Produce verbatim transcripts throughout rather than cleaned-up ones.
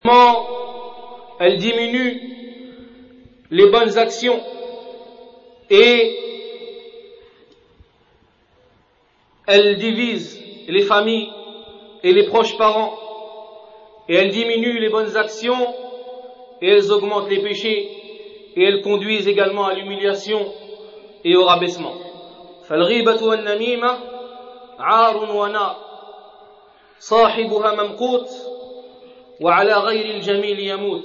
Comment elle diminue les bonnes actions et elle divise les familles et les proches parents, et elle diminue les bonnes actions et elles augmentent les péchés et elles conduisent également à l'humiliation et au rabaissement. فالغيبة والنميمة عار ونار صاحبها ممقوت وعلى غير الجميل يموت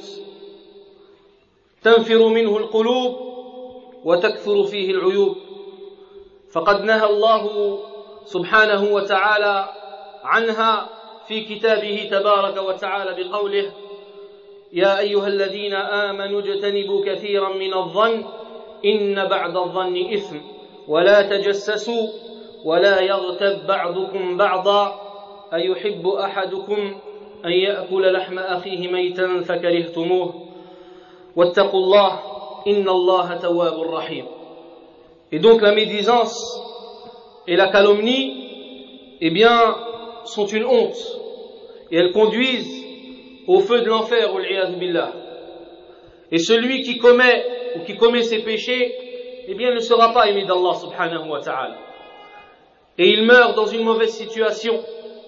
تنفر منه القلوب وتكثر فيه العيوب فقد نهى الله سبحانه وتعالى عنها في كتابه تبارك وتعالى بقوله يا أيها الذين آمنوا اجتنبوا كثيرا من الظن إن بعد الظن إثم ولا تجسسوا ولا يغتب بعضكم بعضا أيحب أحدكم أن يأكل لحم أخيه ميتا فكرهتموه واتقوا الله إن الله تواب رحيم. Et donc la médisance et la calomnie, eh bien, sont une honte et elles conduisent au feu de l'enfer, wal-'iyadhu billah. Et celui qui commet ou qui commet ces péchés, eh bien, ne sera pas aimé d'Allah subhanahu wa ta'ala. Et il meurt dans une mauvaise situation.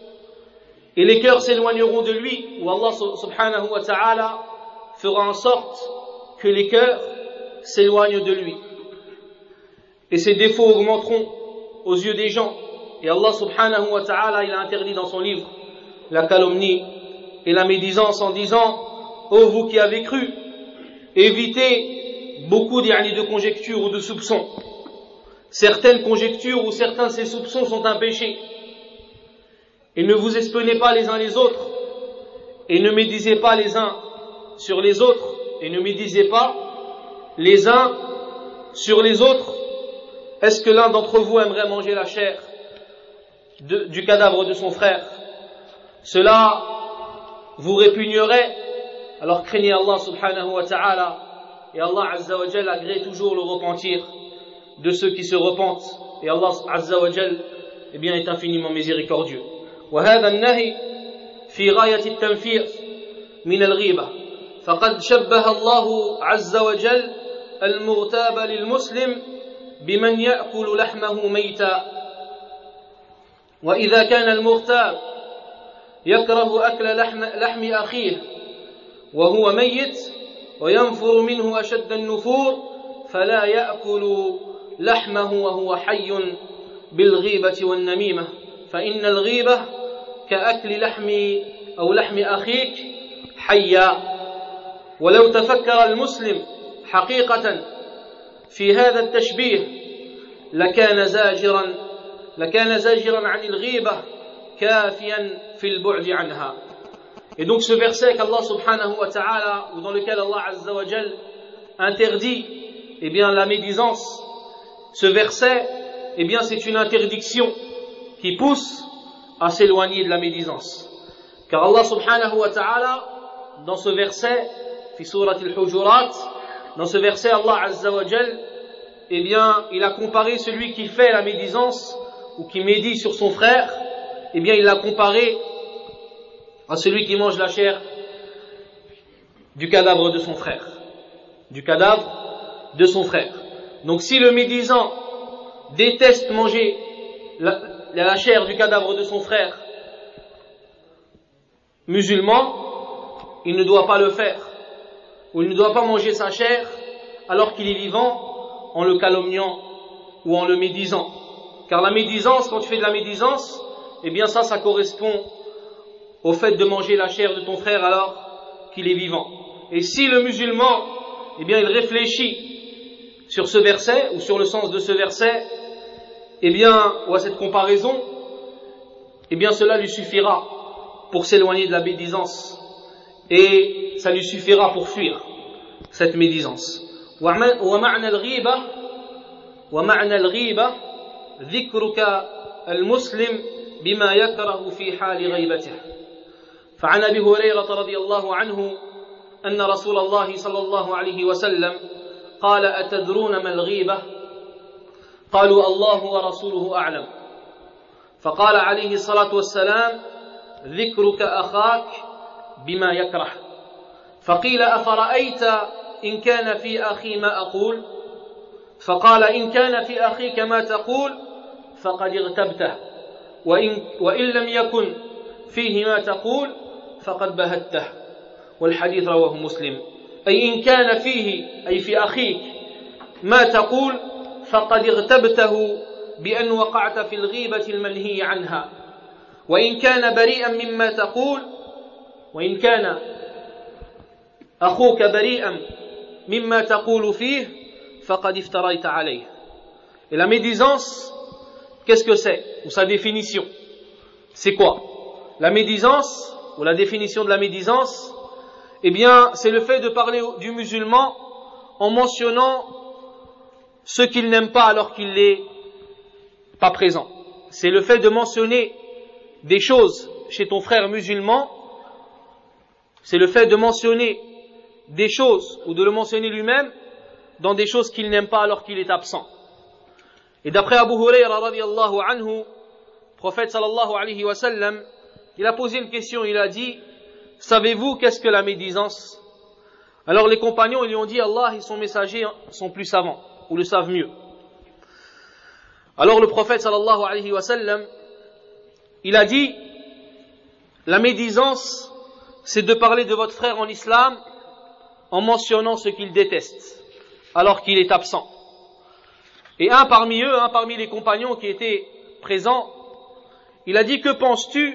Et les cœurs s'éloigneront de lui, ou Allah subhanahu wa ta'ala fera en sorte que les cœurs s'éloignent de lui. Et ses défauts augmenteront aux yeux des gens. Et Allah subhanahu wa ta'ala, il a interdit dans son livre la calomnie et la médisance en disant « Ô vous qui avez cru, évitez beaucoup de conjectures ou de soupçons. Certaines conjectures ou certains de ces soupçons sont un péché. Et ne vous espionnez pas les uns les autres, et ne médisez pas les uns sur les autres, et ne médisez pas les uns sur les autres. Est-ce que l'un d'entre vous aimerait manger la chair de, du cadavre de son frère? Cela vous répugnerait, alors craignez Allah subhanahu wa ta'ala, et Allah azza wa jal agrée toujours le repentir de ceux qui se repentent, et Allah azza wa jal, eh bien, est infiniment miséricordieux. وهذا النهي في غاية التنفير من الغيبة فقد شبه الله عز وجل المغتاب للمسلم بمن يأكل لحمه ميتا وإذا كان المغتاب يكره أكل لحم, لحم أخيه وهو ميت وينفر منه أشد النفور فلا يأكل لحمه وهو حي بالغيبة والنميمة فإن الغيبة كأكل لحم أو لحم أخيك حيا ولو تفكر المسلم حقيقة في هذا التشبيه لكان زاجرا لكان زاجرا عن الغيبة كافيا في البعد عنها. Et donc ce verset qu'Allah subhanahu wa ta'ala, ou dans lequel Allah azza wa jal interdit, eh bien la médisance, ce verset, eh bien c'est une interdiction qui pousse à s'éloigner de la médisance. Car Allah subhanahu wa ta'ala, dans ce verset, fi surat al-Hujurat, dans ce verset, Allah azza wa jal, eh bien, il a comparé celui qui fait la médisance, ou qui médit sur son frère, eh bien, il l'a comparé à celui qui mange la chair du cadavre de son frère. Du cadavre de son frère. Donc, si le médisant déteste manger la, la chair du cadavre de son frère musulman, il ne doit pas le faire, ou il ne doit pas manger sa chair alors qu'il est vivant en le calomniant ou en le médisant. Car la médisance, quand tu fais de la médisance, eh bien ça, ça correspond au fait de manger la chair de ton frère alors qu'il est vivant. Et si le musulman, eh bien il réfléchit sur ce verset, ou sur le sens de ce verset, eh bien, ou à cette comparaison, eh bien cela lui suffira pour s'éloigner de la médisance, et ça lui suffira pour fuir cette médisance. ومعنى الغيبة ومعنى الغيبة ذكرك المسلم بما يكره في حال غيبته. فعن أبي هريرة رضي الله عنه أن رسول الله صلى الله عليه وسلم قال أتدرون ما الغيبة؟ قالوا الله ورسوله أعلم. فقال عليه الصلاة والسلام ذكرك أخاك بما يكره فقيل أفرأيت إن كان في أخي ما أقول فقال إن كان في أخيك ما تقول فقد اغتبته وإن, وإن لم يكن فيه ما تقول فقد بهته والحديث رواه مسلم أي إن كان فيه أي في أخيك ما تقول فقد اغتبته بأن وقعت في الغيبة المنهي عنها وإن كان بريئا مما تقول وإن كان أخوك بريئا مما تقول فيه فقد افتريت عليه. Et la médisance, qu'est-ce que c'est? Ou sa définition? C'est quoi? La médisance, ou la définition de la médisance, eh bien, c'est le fait de parler du musulman en mentionnant ce qu'il n'aime pas alors qu'il n'est pas présent. C'est le fait de mentionner des choses chez ton frère musulman, c'est le fait de mentionner des choses, ou de le mentionner lui-même, dans des choses qu'il n'aime pas alors qu'il est absent. Et d'après Abu Hurayra radiyallahu anhu, prophète sallallahu alayhi wa sallam, il a posé une question, il a dit, savez-vous qu'est-ce que la médisance? Alors les compagnons ils lui ont dit, Allah et son messager sont plus savants, ou le savent mieux. Alors le prophète sallallahu alayhi wa sallam, il a dit, la médisance, c'est de parler de votre frère en islam en mentionnant ce qu'il déteste, alors qu'il est absent. Et un parmi eux, un parmi les compagnons qui étaient présents, il a dit, que penses-tu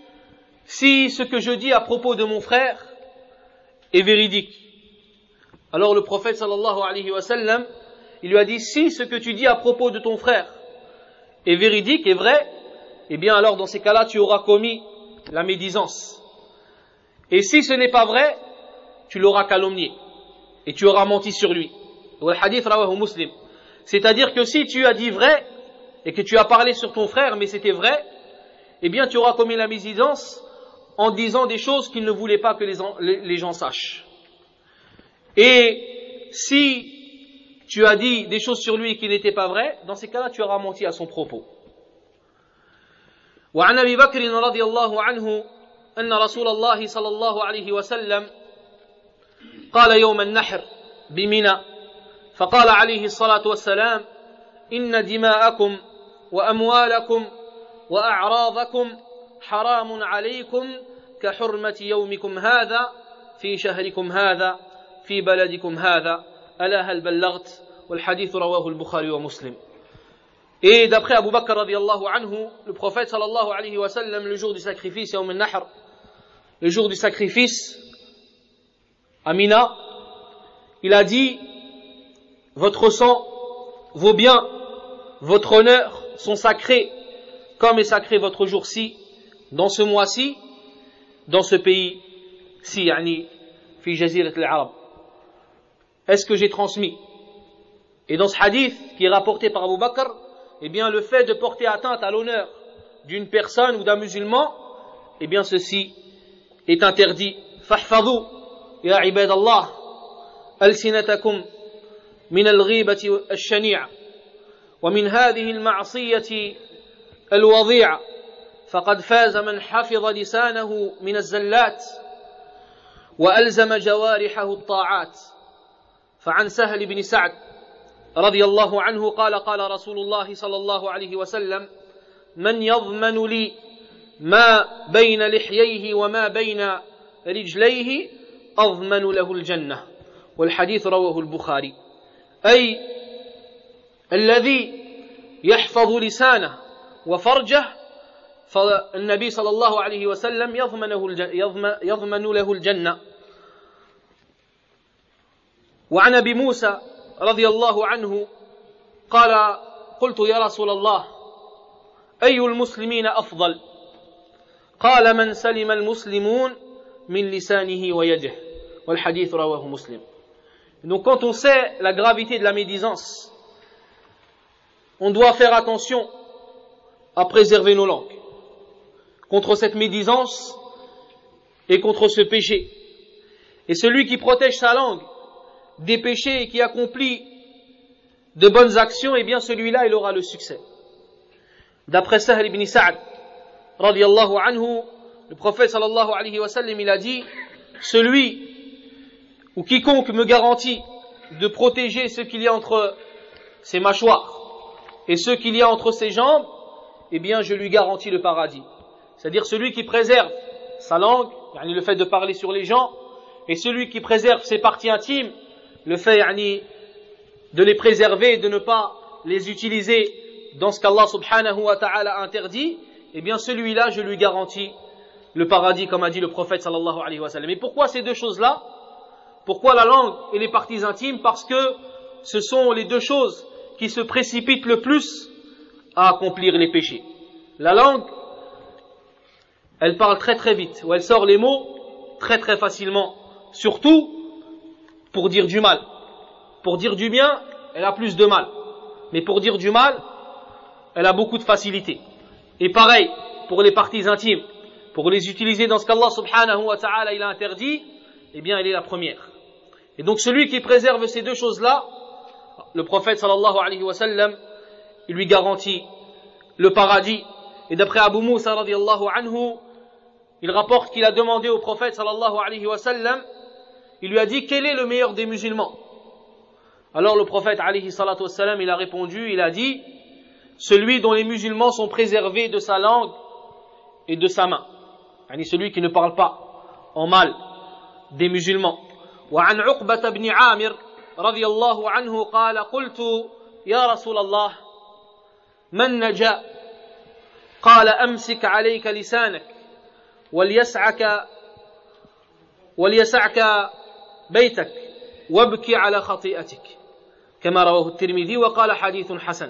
si ce que je dis à propos de mon frère est véridique? Alors le prophète sallallahu alayhi wa sallam, il lui a dit, si ce que tu dis à propos de ton frère est véridique, est vrai, eh bien alors dans ces cas-là tu auras commis la médisance. Et si ce n'est pas vrai, tu l'auras calomnié et tu auras menti sur lui. Le hadith rawahu Muslim. C'est-à-dire que si tu as dit vrai et que tu as parlé sur ton frère mais c'était vrai, eh bien tu auras commis la médisance en disant des choses qu'il ne voulait pas que les, les gens sachent. Et si tu as dit des choses sur lui qui n'étaient pas vraies, dans ces cas-là tu auras menti à son propos. وعن أبي بكر رضي الله عنه أن رسول الله صلى الله عليه وسلم قال يوم النحر بمنى فقال عليه الصلاة والسلام إن دماءكم وأموالكم وأعراضكم حرام عليكم كحرمة يومكم هذا في شهركم هذا في بلدكم هذا ألا هل بلغت والحديث رواه البخاري ومسلم. Et d'après Abu Bakr radiyallahu anhu, le prophète sallallahu alayhi wa sallam, le jour du sacrifice, Yawm al-Nahr, le jour du sacrifice, à Mina, il a dit, votre sang, vos biens, votre honneur sont sacrés, comme est sacré votre jour-ci, dans ce mois-ci, dans ce pays-ci, yani, fi jazirat al-Arab. Est-ce que j'ai transmis? Et dans ce hadith, qui est rapporté par Abu Bakr, eh bien, le fait de porter atteinte à l'honneur d'une personne ou d'un musulman, eh bien, ceci est interdit. Fahfadhu, ya ibadallah, alsinatakum min al-ghibati al-shani'a, wa min hadhihi al-ma'siyati al-wadi'a, faqad faza man hafidha lisanahu min al-zallat, wa alzama jawarihahu al-ta'at. فعن سهل بن سعد رضي الله عنه قال قال رسول الله صلى الله عليه وسلم من يضمن لي ما بين لحييه وما بين رجليه أضمن له الجنة والحديث رواه البخاري. أي الذي يحفظ لسانه وفرجه فالنبي صلى الله عليه وسلم يضمنه يضمن له الجنة. وعن أبي موسى رضي الله عنه قال قلت يا رسول الله أي المسلمين أفضل؟ قال من سلم المسلمون من لسانه ويده والحديث رواه مسلم. Donc quand on sait la gravité de la médisance, on doit faire attention à préserver nos langues contre cette médisance et contre ce péché. Et celui qui protège sa langue des péchés et qui accomplit de bonnes actions, eh bien celui-là il aura le succès. D'après Sahl ibn Sa'd radiyallahu anhu, le prophète sallallahu alayhi wa sallam il a dit, celui ou quiconque me garantit de protéger ce qu'il y a entre ses mâchoires et ce qu'il y a entre ses jambes, eh bien je lui garantis le paradis. C'est-à-dire celui qui préserve sa langue, yani le fait de parler sur les gens, et celui qui préserve ses parties intimes, le fait yani, de les préserver et de ne pas les utiliser dans ce qu'Allah subhanahu wa ta'ala interdit, eh bien celui-là je lui garantis le paradis, comme a dit le prophète sallallahu alayhi wa sallam. Et pourquoi ces deux choses-là? Pourquoi la langue et les parties intimes? Parce que ce sont les deux choses qui se précipitent le plus à accomplir les péchés. La langue, elle parle très très vite, ou elle sort les mots très très facilement, surtout pour dire du mal. Pour dire du bien, elle a plus de mal. Mais pour dire du mal, elle a beaucoup de facilité. Et pareil, pour les parties intimes, pour les utiliser dans ce qu'Allah subhanahu wa ta'ala il a interdit, eh bien elle est la première. Et donc celui qui préserve ces deux choses-là, le prophète sallallahu alayhi wa sallam, il lui garantit le paradis. Et d'après Abu Moussa radiyallahu anhu, il rapporte qu'il a demandé au prophète sallallahu alayhi wa sallam, il lui a dit quel est le meilleur des musulmans? Alors le prophète alayhi salatu wa sallam, il a répondu, il a dit celui dont les musulmans sont préservés de sa langue et de sa main. Yani celui qui ne parle pas en mal des musulmans. وعن عقبة بن عامر رضي الله عنه قال قلت يا رسول الله من نجا قال أمسك عليك لسانك وليسعك وليسعك بيتك وابكي على خطيئتك كما رواه الترمذي وقال حديث حسن.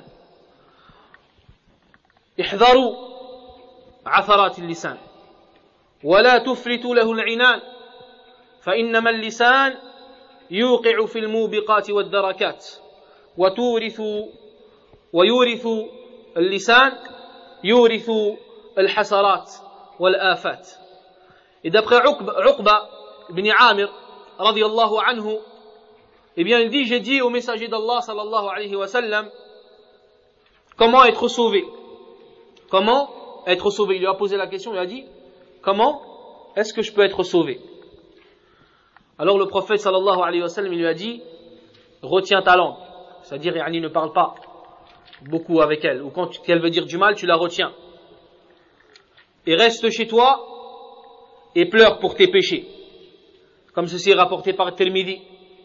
احذروا عثرات اللسان ولا تفلتوا له العنان فإنما اللسان يوقع في الموبقات والدركات وتورث ويورث اللسان يورث الحسرات والآفات. Et d'après Uqba ibn Amir radiyallahu anhu, eh bien il dit, j'ai dit au messager d'Allah sallallahu alayhi wa sallam, comment être sauvé? Comment être sauvé? Il lui a posé la question, il a dit, comment est-ce que je peux être sauvé? Alors le prophète sallallahu alayhi wa sallam, il lui a dit, retiens ta langue. C'est-à-dire, yani, ne parle pas beaucoup avec elle. Ou quand elle veut dire du mal, tu la retiens. Et reste chez toi et pleure pour tes péchés. Comme ceci est rapporté par Tirmidhi.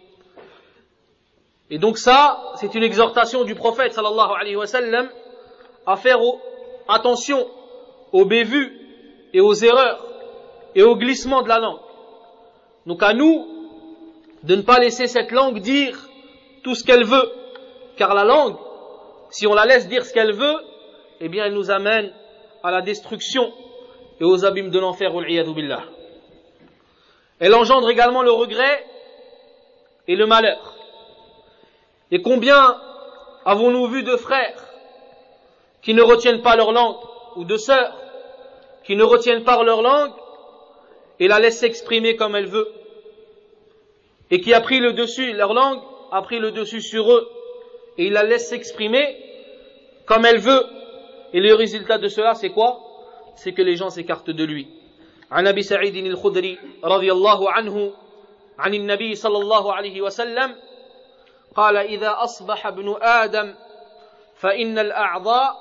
Et donc ça, c'est une exhortation du prophète sallallahu alayhi wa sallam à faire au, attention aux bévues et aux erreurs et aux glissements de la langue. Donc à nous de ne pas laisser cette langue dire tout ce qu'elle veut, car la langue, si on la laisse dire ce qu'elle veut, eh bien elle nous amène à la destruction et aux abîmes de l'enfer, wal iyadhu billah. Elle engendre également le regret et le malheur. Et combien avons-nous vu de frères qui ne retiennent pas leur langue, ou de sœurs qui ne retiennent pas leur langue et la laissent s'exprimer comme elle veut, et qui a pris le dessus, leur langue a pris le dessus sur eux, et il la laisse s'exprimer comme elle veut. Et le résultat de cela, c'est quoi? C'est que les gens s'écartent de lui. عن أبي سعيد الخدري رضي الله عنه عن النبي صلى الله عليه وسلم قال إذا أصبح ابن آدم فإن الأعضاء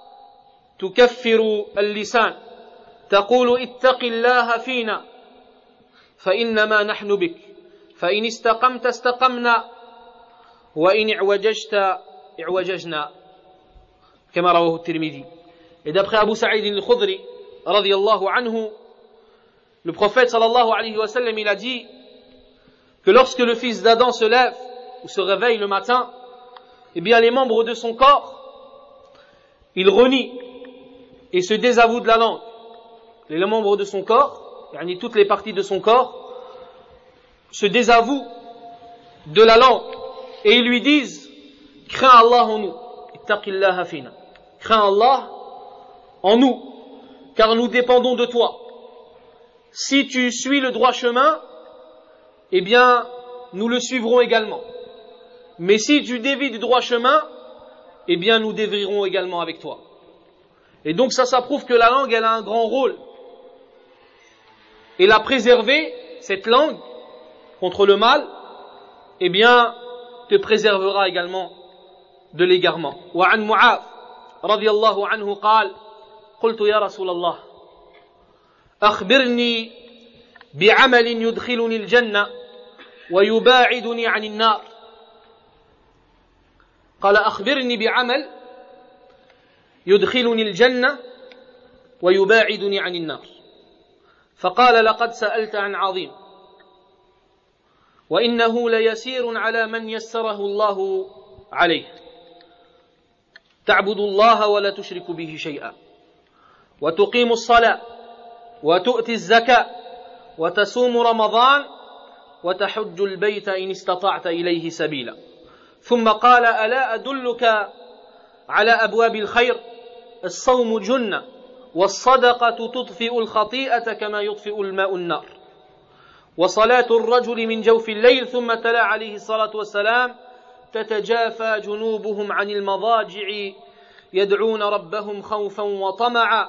تكفر اللسان تقول اتق الله فينا فإنما نحن بك فإن استقمت استقمنا وإن اعوججت اعوججنا كما رواه الترمذي. Et d'après Abu Sa'id al-Khudri radiyallahu anhu, le prophète sallallahu alayhi wa sallam, il a dit que lorsque le fils d'Adam se lève ou se réveille le matin, eh bien les membres de son corps, il renie et se désavoue de la langue. Les membres de son corps, yani toutes les parties de son corps, se désavouent de la langue et ils lui disent crains Allah en nous, ittaqillaha fina, crains Allah en nous, car nous dépendons de toi. Si tu suis le droit chemin, eh bien nous le suivrons également. Mais si tu dévies du droit chemin, eh bien nous dévierons également avec toi. Et donc ça, ça prouve que la langue, elle a un grand rôle. Et la préserver, cette langue, contre le mal, eh bien, te préservera également de l'égarement. وعن معاذ رضي الله عنه قال قلت يا رسول الله أخبرني بعمل يدخلني الجنة ويباعدني عن النار. قال أخبرني بعمل يدخلني الجنة ويباعدني عن النار. فقال لقد سألت عن عظيم وإنه ليسير على من يسره الله عليه تعبد الله ولا تشرك به شيئا وتقيم الصلاة وتؤتي الزكاة وتصوم رمضان وتحج البيت إن استطعت إليه سبيلا. ثم قال ألا أدلك على أبواب الخير الصوم جنة والصدقة تطفئ الخطيئة كما يطفئ الماء النار وصلاة الرجل من جوف الليل. ثم تلا عليه الصلاة والسلام تتجافى جنوبهم عن المضاجع يدعون ربهم خوفا وطمعا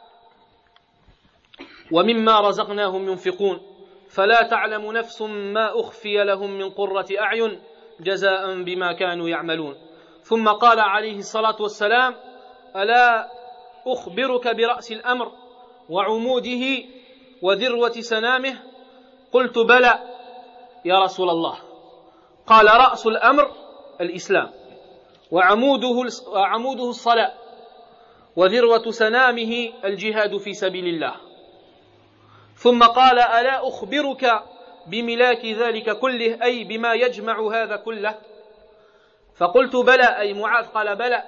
ومما رزقناهم ينفقون فلا تعلم نفس ما أخفي لهم من قرة أعين جزاء بما كانوا يعملون. ثم قال عليه الصلاة والسلام ألا أخبرك برأس الأمر وعموده وذروة سنامه؟ قلت بلى يا رسول الله. قال رأس الأمر الإسلام وعموده وعموده الصلاة وذروة سنامه الجهاد في سبيل الله. ثم قال ألا أخبرك بملاك ذلك كله أي بما يجمع هذا كله؟ فقلت بلى أي معاذ قال بلى.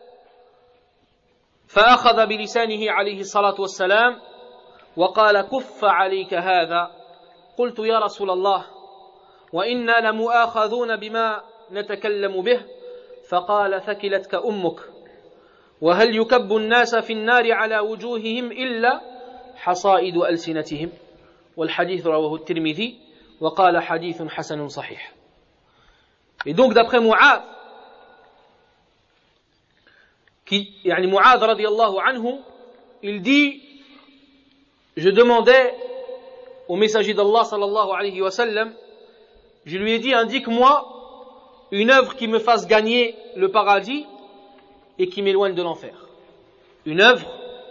فأخذ بلسانه عليه الصلاة والسلام وقال كف عليك هذا. قلت يا رسول الله وإنا لمؤاخذون بما نتكلم به. فقال ثكلتك أمك وهل يكب الناس في النار على وجوههم إلا حصائد ألسنتهم. والحديث رواه الترمذي وقال حديث حسن صحيح. Et donc d'après Mu'adh, qui, yani Mu'adh radiyallahu anhu, il dit, je demandais au messager d'Allah sallallahu alayhi wa sallam, je lui ai dit, indique-moi une œuvre qui me fasse gagner le paradis et qui m'éloigne de l'enfer. Une œuvre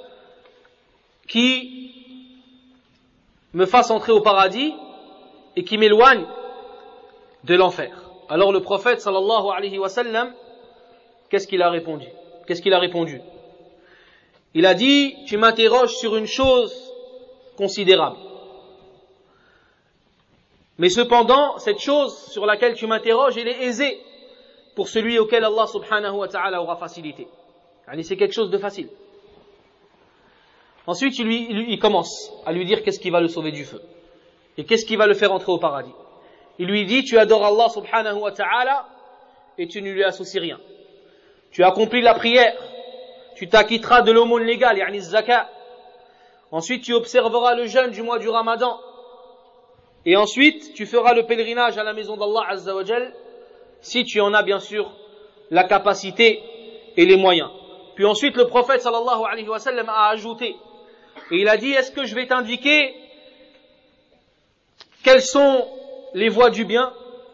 qui me fasse entrer au paradis et qui m'éloigne de l'enfer. Alors le prophète sallallahu alayhi wa sallam, qu'est-ce qu'il a répondu? Qu'est-ce qu'il a répondu? Il a dit, tu m'interroges sur une chose considérable. Mais cependant, cette chose sur laquelle tu m'interroges, elle est aisée pour celui auquel Allah subhanahu wa ta'ala aura facilité. C'est quelque chose de facile. Ensuite, il, lui, il commence à lui dire qu'est-ce qui va le sauver du feu. Et qu'est-ce qui va le faire entrer au paradis. Il lui dit, tu adores Allah subhanahu wa ta'ala et tu ne lui associes rien. Tu accomplis la prière. Tu t'acquitteras de l'aumône légale, yani zakat. Ensuite, tu observeras le jeûne du mois du Ramadan. Et ensuite, tu feras le pèlerinage à la maison d'Allah Azza wa Jal, si tu en as bien sûr la capacité et les moyens. Puis ensuite, le prophète sallallahu alayhi wa sallam a ajouté, et il a dit, est-ce que je vais t'indiquer quelles sont les voies du bien?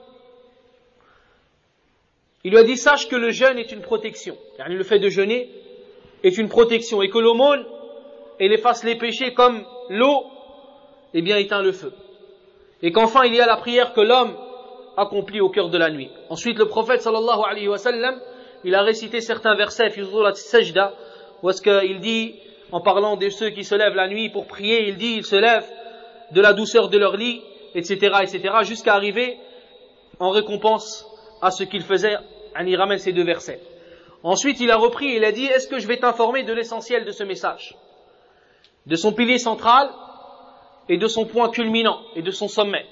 Il lui a dit, sache que le jeûne est une protection. Yani le fait de jeûner est une protection, et que l'aumône, elle efface les péchés comme l'eau, eh bien éteint le feu. Et qu'enfin il y a la prière que l'homme accomplit au cœur de la nuit. Ensuite le prophète sallallahu alayhi wa sallam, il a récité certains versets fi surat as-sajda, où est-ce qu'il dit, en parlant de ceux qui se lèvent la nuit pour prier, il dit, ils se lèvent de la douceur de leur lit, et cetera, et cetera, jusqu'à arriver en récompense à ce qu'il faisait. Il ramène ces deux versets. Ensuite il a repris et il a dit, est-ce que je vais t'informer de l'essentiel de ce message, de son pilier central et de son point culminant et de son sommet.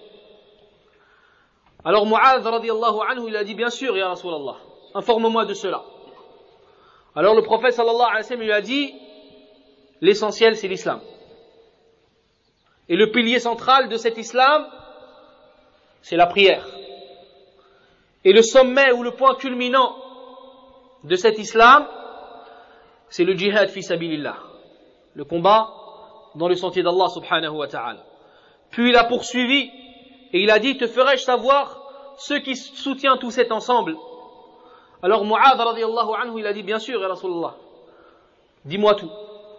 Alors Mu'adh radiyallahu anhu, il a dit, bien sûr ya Rasulallah, informe-moi de cela. Alors le prophète sallallahu alayhi wa sallam lui a dit, l'essentiel c'est l'islam. Et le pilier central de cet islam, c'est la prière. Et le sommet ou le point culminant de cet islam, c'est le jihad fi sabilillah, le combat dans le sentier d'Allah subhanahu wa ta'ala. Puis il a poursuivi et il a dit, te ferai-je savoir ceux qui soutiennent tout cet ensemble? Alors Mu'adh radiyallahu anhu, il a dit, bien sûr, ya Rasulallah, dis-moi tout.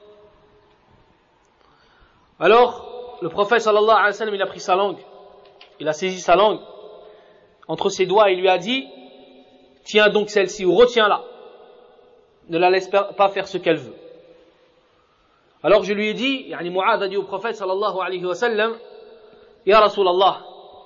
Alors, le prophète sallallahu alayhi wa sallam, il a pris sa langue, il a saisi sa langue entre ses doigts et il lui a dit, tiens donc celle-ci ou retiens-la, ne la laisse pas faire ce qu'elle veut. Alors je lui ai dit, yani Mu'adh a dit au prophète sallallahu alayhi wa sallam, ya Rasulallah,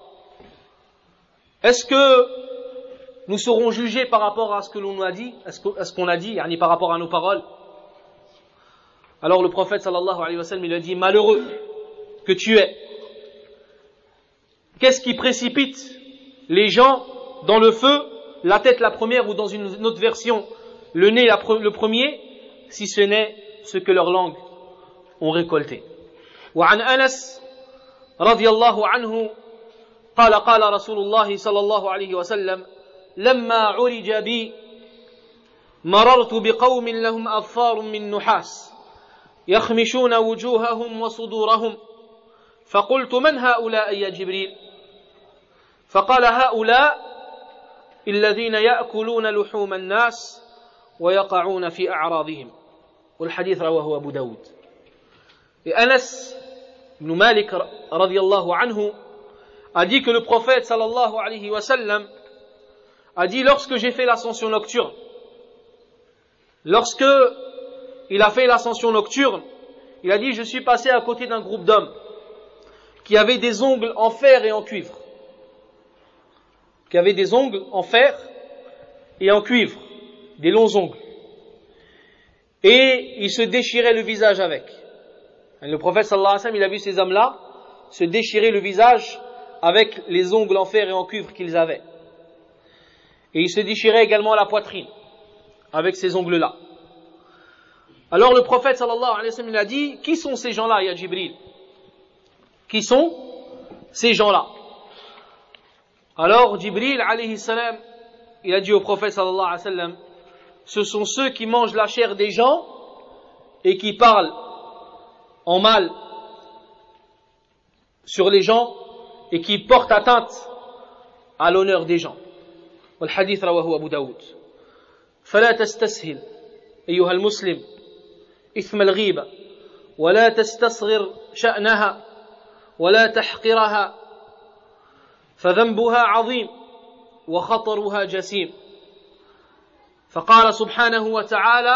est-ce que nous serons jugés par rapport à ce que l'on a dit, à ce qu'on a dit, yani par rapport à nos paroles? Alors le prophète sallallahu alayhi wa sallam, il a dit, malheureux que tu es, qu'est-ce qui précipite les gens dans le feu, la tête la première ou dans une autre version, le nez la pre- le premier, si ce n'est ce que leurs langues ont récolté. وعن أنس رضي الله عنه قال قال رسول الله صلى الله عليه وسلم لما عرج بي مررت بقوم لهم أظفار من نحاس يخمشون وجوههم وصدورهم فقلت من هؤلاء يا جبريل فقال هؤلاء الذين يأكلون لحوم الناس ويقعون في أعراضهم والحديث رواه أبو داود. Et Anas ibn Malik radiyallahu anhu a dit que le prophète sallallahu alayhi wa sallam a dit, lorsque j'ai fait l'ascension nocturne, lorsque il a fait l'ascension nocturne, il a dit, je suis passé à côté d'un groupe d'hommes qui avaient des ongles en fer et en cuivre, qui avaient des ongles en fer et en cuivre, des longs ongles, et ils se déchiraient le visage avec. Et le prophète sallallahu alayhi wa sallam, il a vu ces hommes-là se déchirer le visage avec les ongles en fer et en cuivre qu'ils avaient. Et ils se déchiraient également la poitrine avec ces ongles-là. Alors le prophète sallallahu alayhi wa sallam, il a dit, qui sont ces gens-là, ya Jibril? Qui sont ces gens-là? Alors Jibril alayhi salam, il a dit au prophète sallallahu alayhi wa sallam, ce sont ceux qui mangent la chair des gens et qui parlent en mal sur les gens et qui portent atteinte à l'honneur des gens. والحديث رواه أبو داود. فلا تستسهل أيها المسلم إثم الغيبة ولا تستصغر شأنها ولا تحقرها فذنبها عظيم وخطرها جسيم. فقال سبحانه وتعالى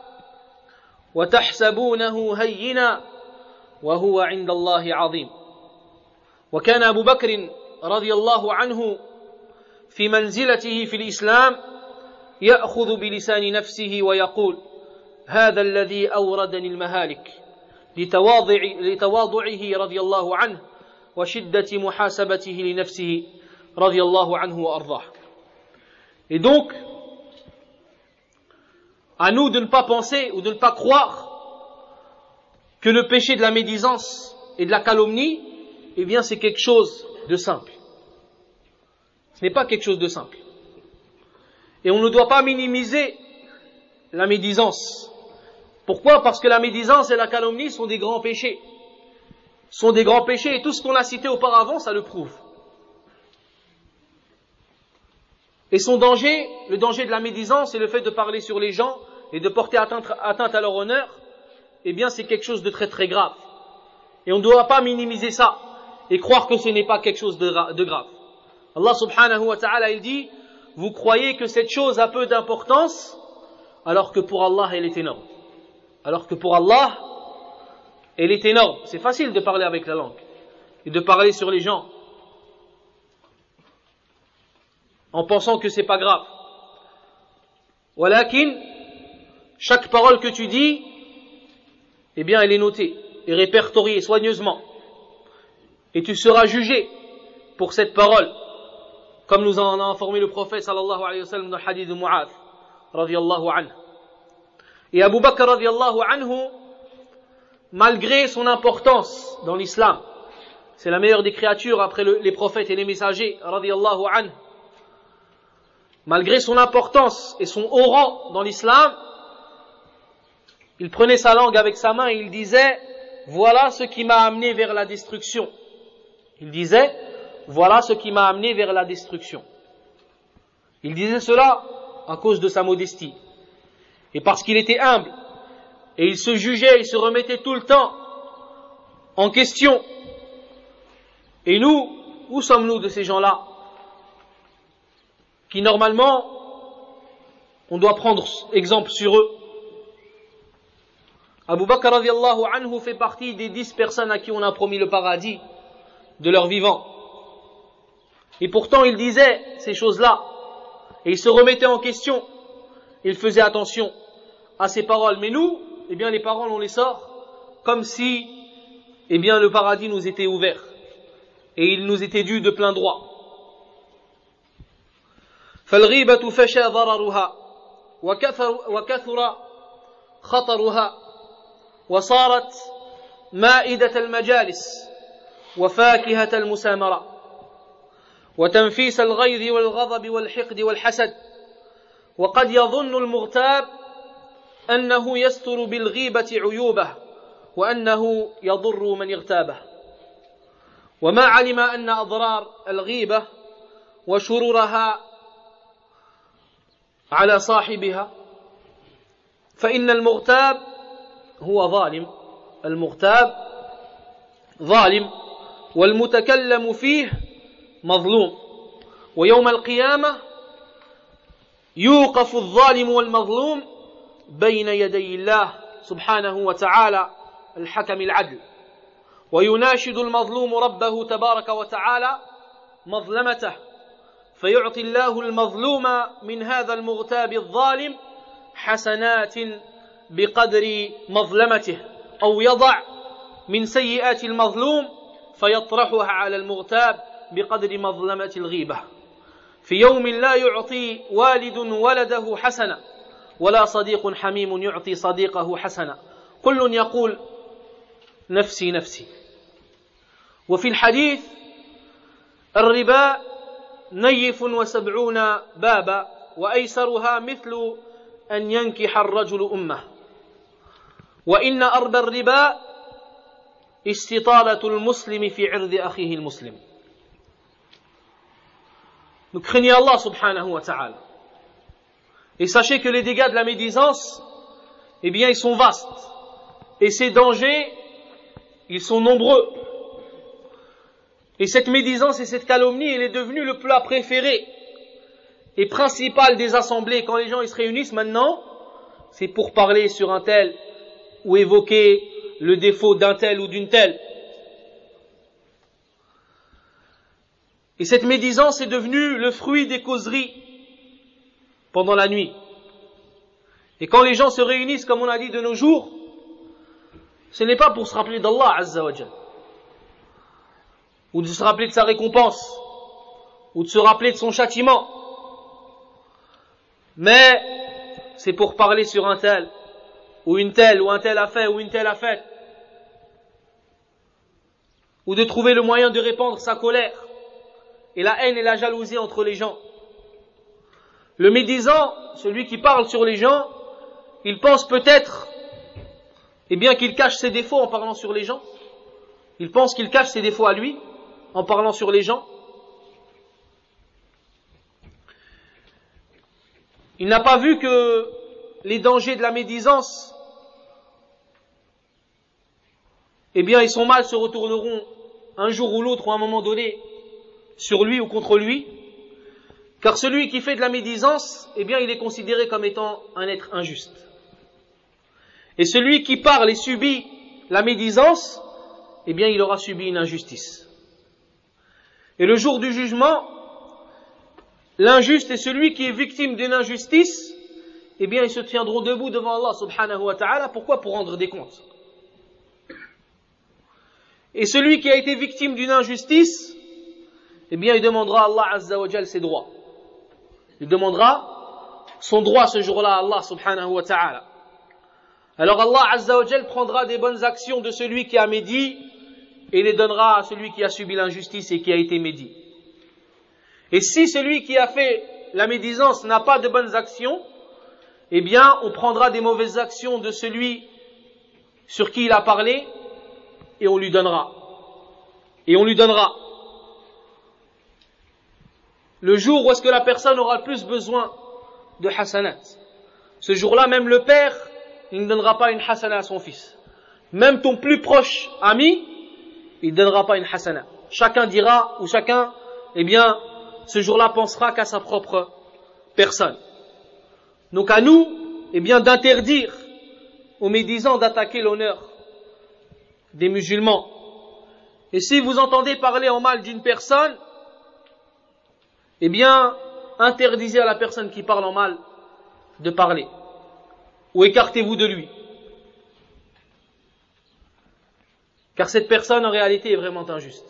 وتحسبونه هينا وهو عند الله عظيم. وكان أبو بكر رضي الله عنه في منزلته في الإسلام يأخذ بلسان نفسه ويقول هذا الذي أوردني المهالك لتواضع لتواضعه رضي الله عنه وشدة محاسبته لنفسه رضي الله عنه وأرضاه. Et donc, à nous de ne pas penser ou de ne pas croire que le péché de la médisance et de la calomnie, eh bien c'est quelque chose de simple. Ce n'est pas quelque chose de simple. Et on ne doit pas minimiser la médisance. Pourquoi? Parce que la médisance et la calomnie sont des grands péchés. Sont des grands péchés et tout ce qu'on a cité auparavant, ça le prouve. Et son danger, le danger de la médisance et le fait de parler sur les gens et de porter atteinte, atteinte à leur honneur, eh bien c'est quelque chose de très très grave. Et on ne doit pas minimiser ça et croire que ce n'est pas quelque chose de, de grave. Allah subhanahu wa ta'ala, il dit, vous croyez que cette chose a peu d'importance, alors que pour Allah elle est énorme. Alors que pour Allah, elle est énorme. C'est facile de parler avec la langue et de parler sur les gens en pensant que c'est pas grave. Walakin, chaque parole que tu dis, eh bien elle est notée et répertoriée soigneusement. Et tu seras jugé pour cette parole, comme nous en a informé le prophète sallallahu alayhi wa sallam dans le hadith de Mu'adh radiyallahu anhu. Et Abu Bakr radiyallahu anhu, malgré son importance dans l'islam, c'est la meilleure des créatures après le, les prophètes et les messagers radiyallahu anhu, malgré son importance et son haut rang dans l'islam, il prenait sa langue avec sa main et il disait, voilà ce qui m'a amené vers la destruction. Il disait, voilà ce qui m'a amené vers la destruction. Il disait cela à cause de sa modestie. Et parce qu'il était humble. Et il se jugeait, il se remettait tout le temps en question. Et nous, où sommes-nous de ces gens-là qui normalement, on doit prendre exemple sur eux. Abu Bakr radiallahu anhu fait partie des dix personnes à qui on a promis le paradis de leur vivant. Et pourtant il disait ces choses-là et il se remettait en question. Il faisait attention à ses paroles. Mais nous, eh bien les paroles on les sort comme si eh bien le paradis nous était ouvert et il nous était dû de plein droit. فالغيبة فشى ضررها وكثر, وكثر خطرها وصارت مائدة المجالس وفاكهة المسامرة وتنفيس الغيظ والغضب والحقد والحسد وقد يظن المغتاب أنه يستر بالغيبة عيوبه وأنه يضر من اغتابه وما علم أن أضرار الغيبة وشرورها على صاحبها فإن المغتاب هو ظالم المغتاب ظالم والمتكلم فيه مظلوم ويوم القيامة يوقف الظالم والمظلوم بين يدي الله سبحانه وتعالى الحكم العدل ويناشد المظلوم ربه تبارك وتعالى مظلمته فيعطي الله المظلوم من هذا المغتاب الظالم حسنات بقدر مظلمته أو يضع من سيئات المظلوم فيطرحها على المغتاب بقدر مظلمة الغيبة في يوم لا يعطي والد ولده حسنة ولا صديق حميم يعطي صديقه حسنة كل يقول نفسي نفسي وفي الحديث الربا نيف وسبعون بابا وأيسرها مثل أن ينكح الرجل أمه وإن أربى الربا استطالة المسلم في عرض أخيه المسلم. Donc craignez Allah subhanahu wa ta'ala. Et sachez que les dégâts de la médisance, eh bien, ils sont vastes. Et ces dangers, ils sont nombreux. Et cette médisance et cette calomnie, elle est devenue le plat préféré et principal des assemblées. Quand les gens ils se réunissent maintenant, c'est pour parler sur un tel ou évoquer le défaut d'un tel ou d'une telle. Et cette médisance est devenue le fruit des causeries pendant la nuit. Et quand les gens se réunissent, comme on a dit de nos jours, ce n'est pas pour se rappeler d'Allah Azza wa Jal, ou de se rappeler de sa récompense, ou de se rappeler de son châtiment, mais c'est pour parler sur un tel, ou une telle, ou un tel a fait, ou une telle a fait, ou de trouver le moyen de répandre sa colère, et la haine et la jalousie entre les gens. Le médisant, celui qui parle sur les gens, il pense peut-être, eh bien qu'il cache ses défauts en parlant sur les gens. Il pense qu'il cache ses défauts à lui, en parlant sur les gens. Il n'a pas vu que les dangers de la médisance, eh bien, ils sont mal, se retourneront un jour ou l'autre ou à un moment donné sur lui ou contre lui, car celui qui fait de la médisance, eh bien, il est considéré comme étant un être injuste. Et celui qui parle et subit la médisance, eh bien, il aura subi une injustice. Et le jour du jugement, l'injuste et celui qui est victime d'une injustice, eh bien, ils se tiendront debout devant Allah subhanahu wa ta'ala. Pourquoi? Pour rendre des comptes. Et celui qui a été victime d'une injustice, eh bien, il demandera à Allah azza wa jal ses droits. Il demandera son droit ce jour-là à Allah subhanahu wa ta'ala. Alors Allah azza wa jal prendra des bonnes actions de celui qui a médit et les donnera à celui qui a subi l'injustice et qui a été médit. Et si celui qui a fait la médisance n'a pas de bonnes actions, eh bien, on prendra des mauvaises actions de celui sur qui il a parlé et on lui donnera. Et on lui donnera. le jour où est-ce que la personne aura le plus besoin de hasanat. Ce jour-là, même le père, il ne donnera pas une hasana à son fils. Même ton plus proche ami, il ne donnera pas une hasana. Chacun dira, ou chacun, eh bien, ce jour-là pensera qu'à sa propre personne. Donc à nous, eh bien, d'interdire aux médisants d'attaquer l'honneur des musulmans. Et si vous entendez parler en mal d'une personne, eh bien, interdisez à la personne qui parle en mal de parler. Ou écartez-vous de lui. Car cette personne, en réalité, est vraiment injuste.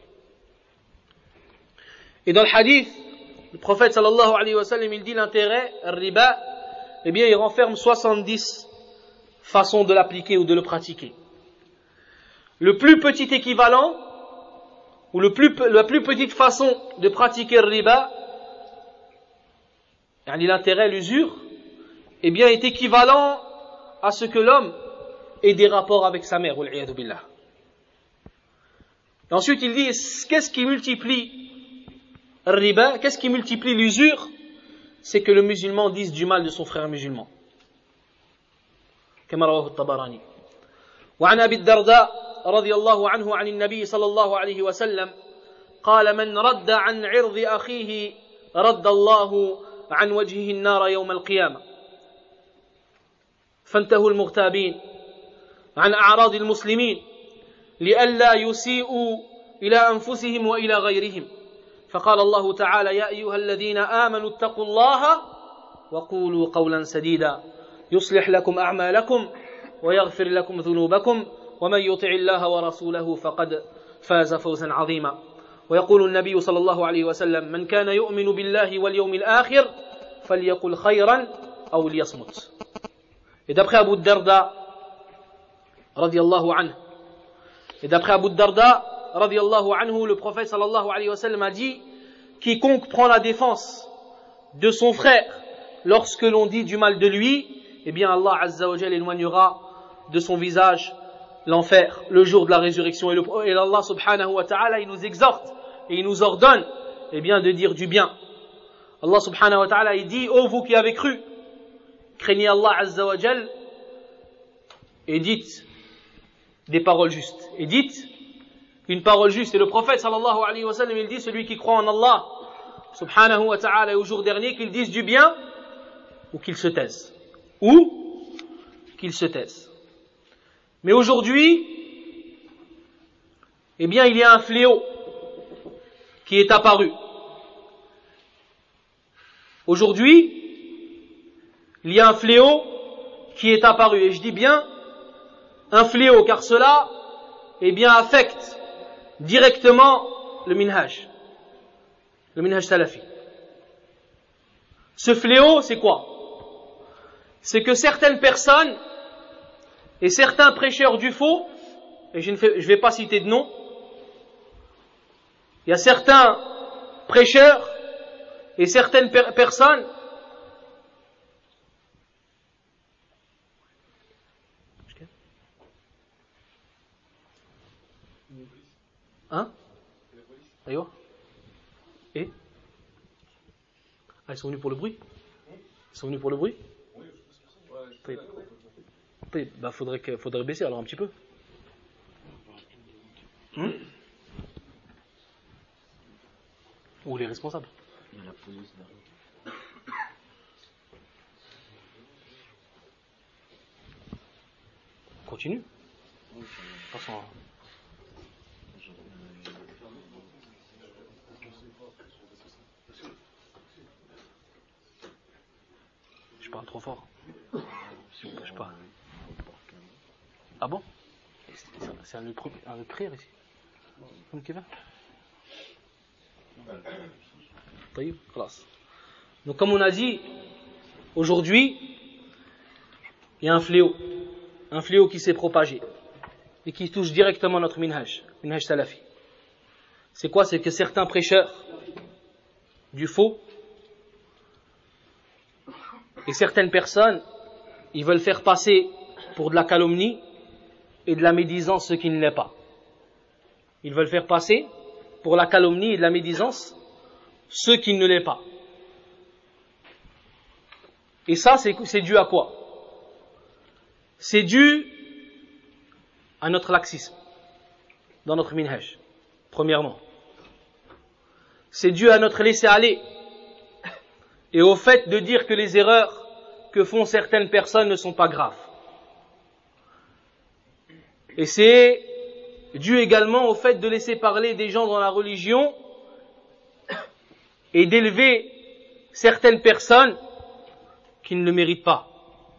Et dans le hadith, le prophète sallallahu alayhi wa sallam, il dit l'intérêt, riba, eh bien, il renferme soixante-dix façons de l'appliquer ou de le pratiquer. Le plus petit équivalent, ou le plus, la plus petite façon de pratiquer le riba, l'intérêt, l'usure, eh bien, est équivalent à ce que l'homme ait des rapports avec sa mère, wal-'iyadhu billah. Et ensuite, il dit, qu'est-ce qui multiplie le riba, qu'est-ce qui multiplie l'usure? C'est que le musulman dise du mal de son frère musulman. كما رواه الطبراني. وعن أبي الدرداء رضي الله عنه عن النبي صلى الله عليه وسلم قال من رد عن عرض أخيه رد الله عن وجهه النار يوم القيامة. فانتهوا المغتابين عن أعراض المسلمين لئلا يسيئوا إلى أنفسهم وإلى غيرهم. فقال الله تعالى يا أيها الذين آمنوا اتقوا الله وقولوا قولا سديدا يصلح لكم أعمالكم ويغفر لكم ذنوبكم ومن يطع الله ورسوله فقد فاز فوزا عظيما. ويقول النبي صلى الله عليه وسلم من كان يؤمن بالله واليوم الآخر فليقل خيرا أو ليصمت. Et d'après Abu Darda radiyallahu anhu, et d'après Abu Darda radiyallahu anhu, le prophète sallallahu alayhi wa sallam a dit quiconque prend la défense de son frère lorsque l'on dit du mal de lui, eh bien Allah azza wa jalla éloignera de son visage l'enfer le jour de la résurrection. Et, le, et Allah subhanahu wa ta'ala, il nous exhorte et il nous ordonne eh bien, de dire du bien. Allah subhanahu wa ta'ala, il dit, ô vous qui avez cru, craignez Allah azza wa jalla et dites des paroles justes. Et dites une parole juste. Et le prophète sallallahu alayhi wa sallam, il dit, celui qui croit en Allah subhanahu wa ta'ala et au jour dernier, qu'il dise du bien ou qu'il se taise. Ou qu'il se taise. Mais aujourd'hui, eh bien, il y a un fléau qui est apparu. Aujourd'hui, il y a un fléau qui est apparu. Et je dis bien un fléau, car cela, eh bien, affecte directement le minhaj. Le minhaj salafi. Ce fléau, c'est quoi? C'est que certaines personnes et certains prêcheurs du faux, et je ne fais, je vais pas citer de nom, il y a certains prêcheurs et certaines per- personnes hein Aïwa. Et ah, ils sont venus pour le bruit Ils sont venus pour le bruit Il bah, faudrait, que, faudrait baisser alors un petit peu. Hmm? Ou les responsables. Il y a la police derrière. Continue. Passons à... Je parle trop fort. Je parle. Ah bon? C'est un lieu de prière ici. Comme tu veux. Donc comme on a dit, aujourd'hui, il y a un fléau. Un fléau qui s'est propagé. Et qui touche directement notre minhaj. Minhaj salafi. C'est quoi? C'est que certains prêcheurs du faux et certaines personnes, ils veulent faire passer pour de la calomnie et de la médisance ce qui ne l'est pas. Ils veulent faire passer pour la calomnie et de la médisance ce qui ne l'est pas. Et ça, c'est, c'est dû à quoi? C'est dû à notre laxisme dans notre minhaj, premièrement. C'est dû à notre laisser-aller et au fait de dire que les erreurs que font certaines personnes ne sont pas graves. Et c'est dû également au fait de laisser parler des gens dans la religion et d'élever certaines personnes qui ne le méritent pas.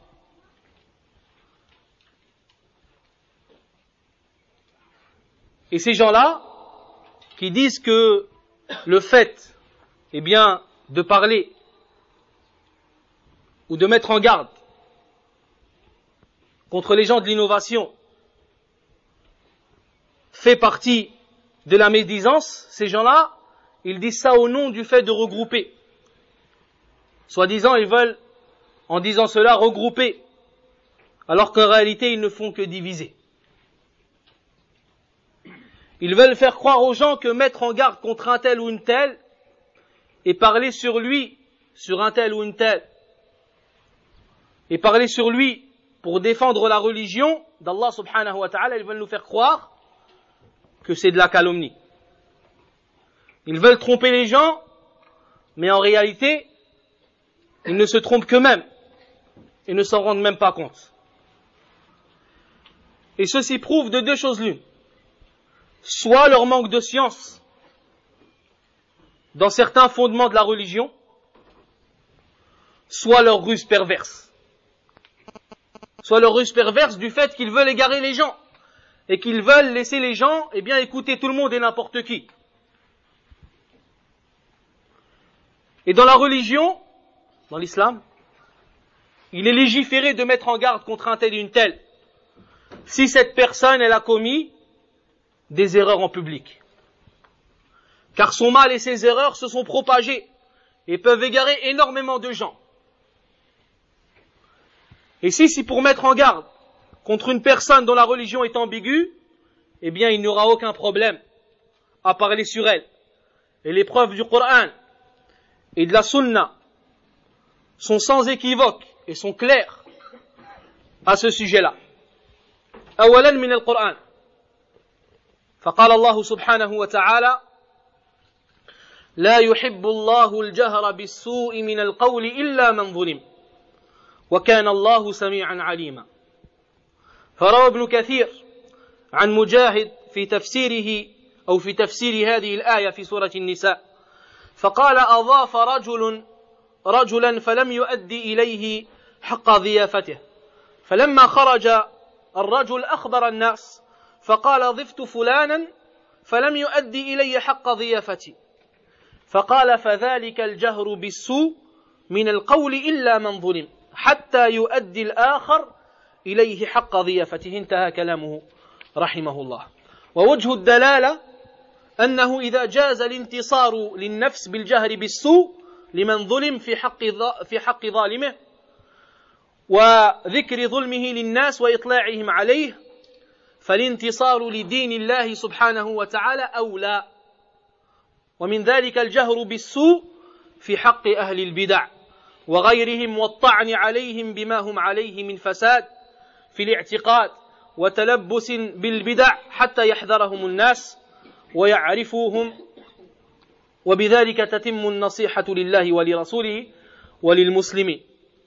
Et ces gens-là, qui disent que le fait, eh bien, de parler ou de mettre en garde contre les gens de l'innovation fait partie de la médisance, ces gens-là, ils disent ça au nom du fait de regrouper. Soi-disant, ils veulent, en disant cela, regrouper, alors qu'en réalité, ils ne font que diviser. Ils veulent faire croire aux gens que mettre en garde contre un tel ou une telle et parler sur lui, sur un tel ou une telle, et parler sur lui pour défendre la religion d'Allah subhanahu wa ta'ala, ils veulent nous faire croire que c'est de la calomnie. Ils veulent tromper les gens, mais en réalité, ils ne se trompent qu'eux-mêmes et ne s'en rendent même pas compte. Et ceci prouve de deux choses l'une. Soit leur manque de science dans certains fondements de la religion, soit leur ruse perverse. Soit leur ruse perverse du fait qu'ils veulent égarer les gens et qu'ils veulent laisser les gens, eh bien, écouter tout le monde et n'importe qui. Et dans la religion, dans l'islam, il est légiféré de mettre en garde contre un tel et une telle si cette personne, elle a commis des erreurs en public. Car son mal et ses erreurs se sont propagés et peuvent égarer énormément de gens. Et si c'est pour mettre en garde contre une personne dont la religion est ambiguë, eh bien il n'y aura aucun problème à parler sur elle. Et les preuves du Coran et de la Sunna sont sans équivoque et sont claires à ce sujet-là. أولا من القرآن فقال الله سبحانه وتعالى لا يحب الله الجهر بالسوء من القول إلا من ظلم وكان الله سميعا عليما. فروى ابن كثير عن مجاهد في تفسيره أو في تفسير هذه الآية في سورة النساء فقال أضاف رجل رجلا فلم يؤدي إليه حق ضيافته فلما خرج الرجل أخبر الناس فقال ضفت فلانا فلم يؤدي إلي حق ضيافتي فقال فذلك الجهر بالسوء من القول إلا من ظلم حتى يؤدي الآخر إليه حق ضيافته. انتهى كلامه رحمه الله. ووجه الدلالة أنه إذا جاز الانتصار للنفس بالجهر بالسوء لمن ظلم في حق في حق ظالمه وذكر ظلمه للناس وإطلاعهم عليه فالانتصار لدين الله سبحانه وتعالى أولى. ومن ذلك الجهر بالسوء في حق أهل البدع وغيرهم والطعن عليهم بما هم عليه من فساد في الاعتقاد وتلبس بالبدع حتى يحذرهم الناس ويعرفوهم وبذلك تتم النصيحة لله ولرسوله وللمسلمين.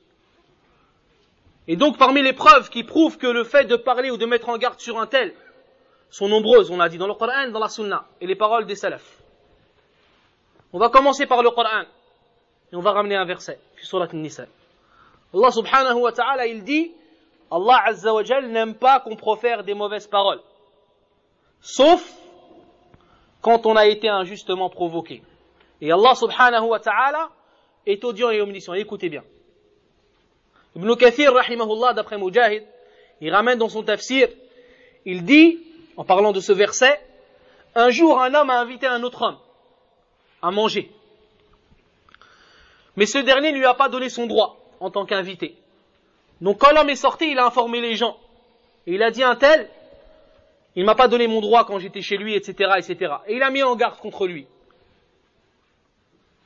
Et donc parmi les preuves qui prouvent que le fait de parler ou de mettre en garde sur un tel sont nombreuses, on l'a dit dans le Coran, dans la Sunna et les paroles des salafs. On va commencer par le Coran et on va ramener un verset, fi surat An-Nisa. Allah subhanahu wa ta'ala, il dit, Allah azza wa jal n'aime pas qu'on profère des mauvaises paroles, sauf quand on a été injustement provoqué. Et Allah subhanahu wa ta'ala est audient et omniscient. Écoutez bien. Ibn Kathir, rahimahullah, d'après Mujahid, il ramène dans son tafsir, il dit, en parlant de ce verset, un jour un homme a invité un autre homme à manger. Mais ce dernier ne lui a pas donné son droit en tant qu'invité. Donc quand l'homme est sorti, il a informé les gens. Et il a dit un tel, il m'a pas donné mon droit quand j'étais chez lui, et cetera, et cetera. Et il a mis en garde contre lui.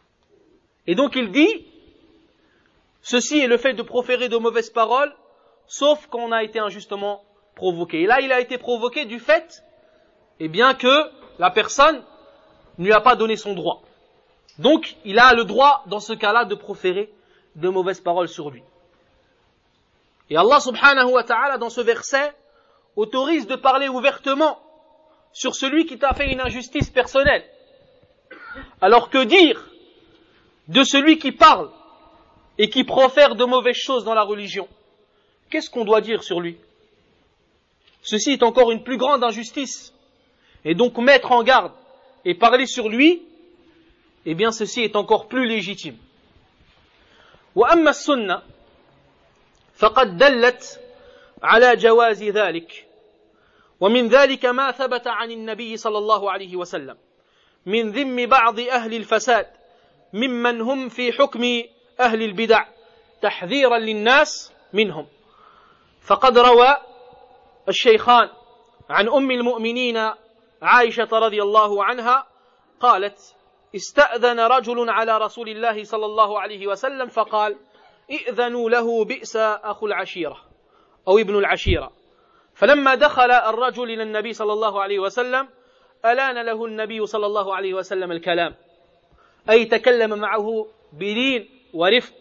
Et donc il dit, ceci est le fait de proférer de mauvaises paroles, sauf quand on a été injustement provoqué. Et là, il a été provoqué du fait, eh bien que la personne ne lui a pas donné son droit. Donc, il a le droit, dans ce cas-là, de proférer de mauvaises paroles sur lui. Et Allah subhanahu wa ta'ala, dans ce verset, autorise de parler ouvertement sur celui qui t'a fait une injustice personnelle. Alors que dire de celui qui parle et qui profère de mauvaises choses dans la religion? Qu'est-ce qu'on doit dire sur lui? Ceci est encore une plus grande injustice. Et donc mettre en garde et parler sur lui, eh bien ceci est encore plus légitime. وأما السنة فقد دلت على جواز ذلك ومن ذلك ما ثبت عن النبي صلى الله عليه وسلم من ذم بعض أهل الفساد ممن هم في حكم أهل البدع تحذيرا للناس منهم. فقد روى الشيخان عن أم المؤمنين عائشة رضي الله عنها قالت: استأذن رجل على رسول الله صلى الله عليه وسلم فقال: ائذنوا له بئس أخو العشيرة أو ابن العشيرة. فلما دخل الرجل إلى النبي صلى الله عليه وسلم ألان له النبي صلى الله عليه وسلم الكلام، أي تكلم معه بلين ورفق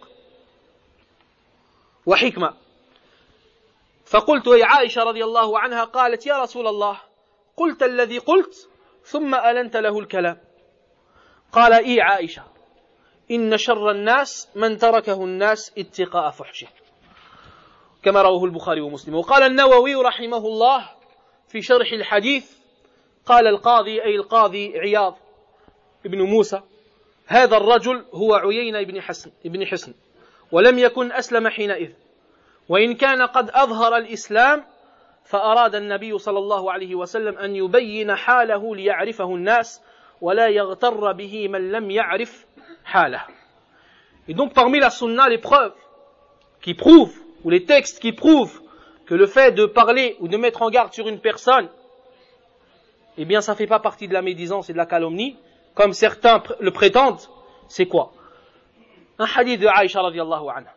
وحكمة. فقلت يا عائشة رضي الله عنها قالت: يا رسول الله قلت الذي قلت ثم ألنت له الكلام. قال: إي عائشة إن شر الناس من تركه الناس اتقاء فحشه، كما رواه البخاري ومسلم. وقال النووي رحمه الله في شرح الحديث قال القاضي أي القاضي عياض ابن موسى: هذا الرجل هو عيينة بن حسن ابن حسن ولم يكن أسلم حينئذ، وإن كان قد أظهر الإسلام فأراد النبي صلى الله عليه وسلم أن يبين حاله ليعرفه الناس ولا يغتر به من لم يعرف حاله. Et donc parmi la sunna, les preuves qui prouvent, ou les textes qui prouvent que le fait de parler ou de mettre en garde sur une personne, eh bien ça ne fait pas partie de la médisance et de la calomnie, comme certains le prétendent, c'est quoi? Un hadith de Aïcha radiallahu anha,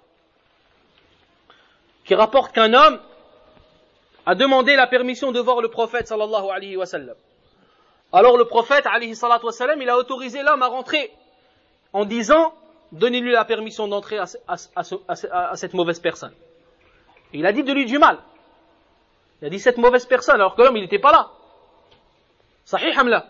qui rapporte qu'un homme a demandé la permission de voir le prophète sallallahu alayhi wa sallam. Alors le prophète alayhi salatu wa sallam, il a autorisé l'homme à rentrer en disant: donnez-lui la permission d'entrer à, à, à, à, à cette mauvaise personne. Et il a dit de lui du mal. Il a dit cette mauvaise personne, alors que l'homme il n'était pas là. Sahih hamla.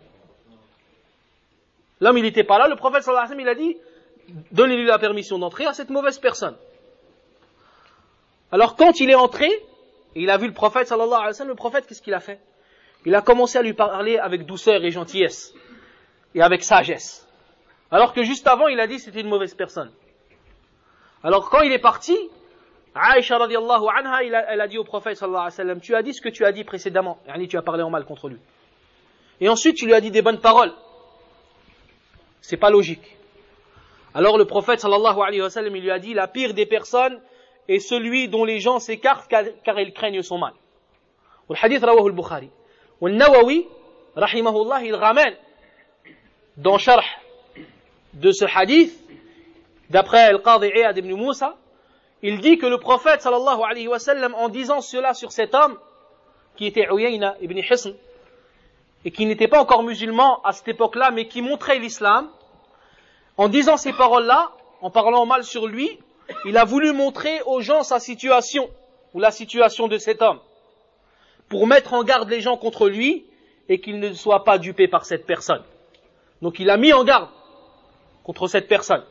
L'homme il n'était pas là, le prophète sallallahu alayhi wa sallam il a dit: donnez-lui la permission d'entrer à cette mauvaise personne. Alors quand il est entré, et il a vu le prophète sallallahu alayhi wa sallam, le prophète qu'est-ce qu'il a fait? Il a commencé à lui parler avec douceur et gentillesse, et avec sagesse. Alors que juste avant, il a dit que c'était une mauvaise personne. Alors quand il est parti, Aïcha radiallahu anha, il a, elle a dit au prophète sallallahu alayhi wa sallam: tu as dit ce que tu as dit précédemment, yani tu as parlé en mal contre lui. Et ensuite tu lui as dit des bonnes paroles. C'est pas logique. Alors le prophète sallallahu alayhi wa sallam, il lui a dit: la pire des personnes est celui dont les gens s'écartent car, car ils craignent son mal. Le hadith rawahu al-Bukhari. Al-Nawawi, rahimahullah, il ramène dans Sharh de ce hadith, d'après Al-Qadi Iyad ibn Moussa, il dit que le prophète sallallahu alayhi wa sallam, en disant cela sur cet homme, qui était Uyayna ibn Hisn, et qui n'était pas encore musulman à cette époque-là, mais qui montrait l'islam, en disant ces paroles-là, en parlant mal sur lui, il a voulu montrer aux gens sa situation, ou la situation de cet homme, pour mettre en garde les gens contre lui, et qu'ils ne soient pas dupés par cette personne. Donc il a mis en garde contre cette personne.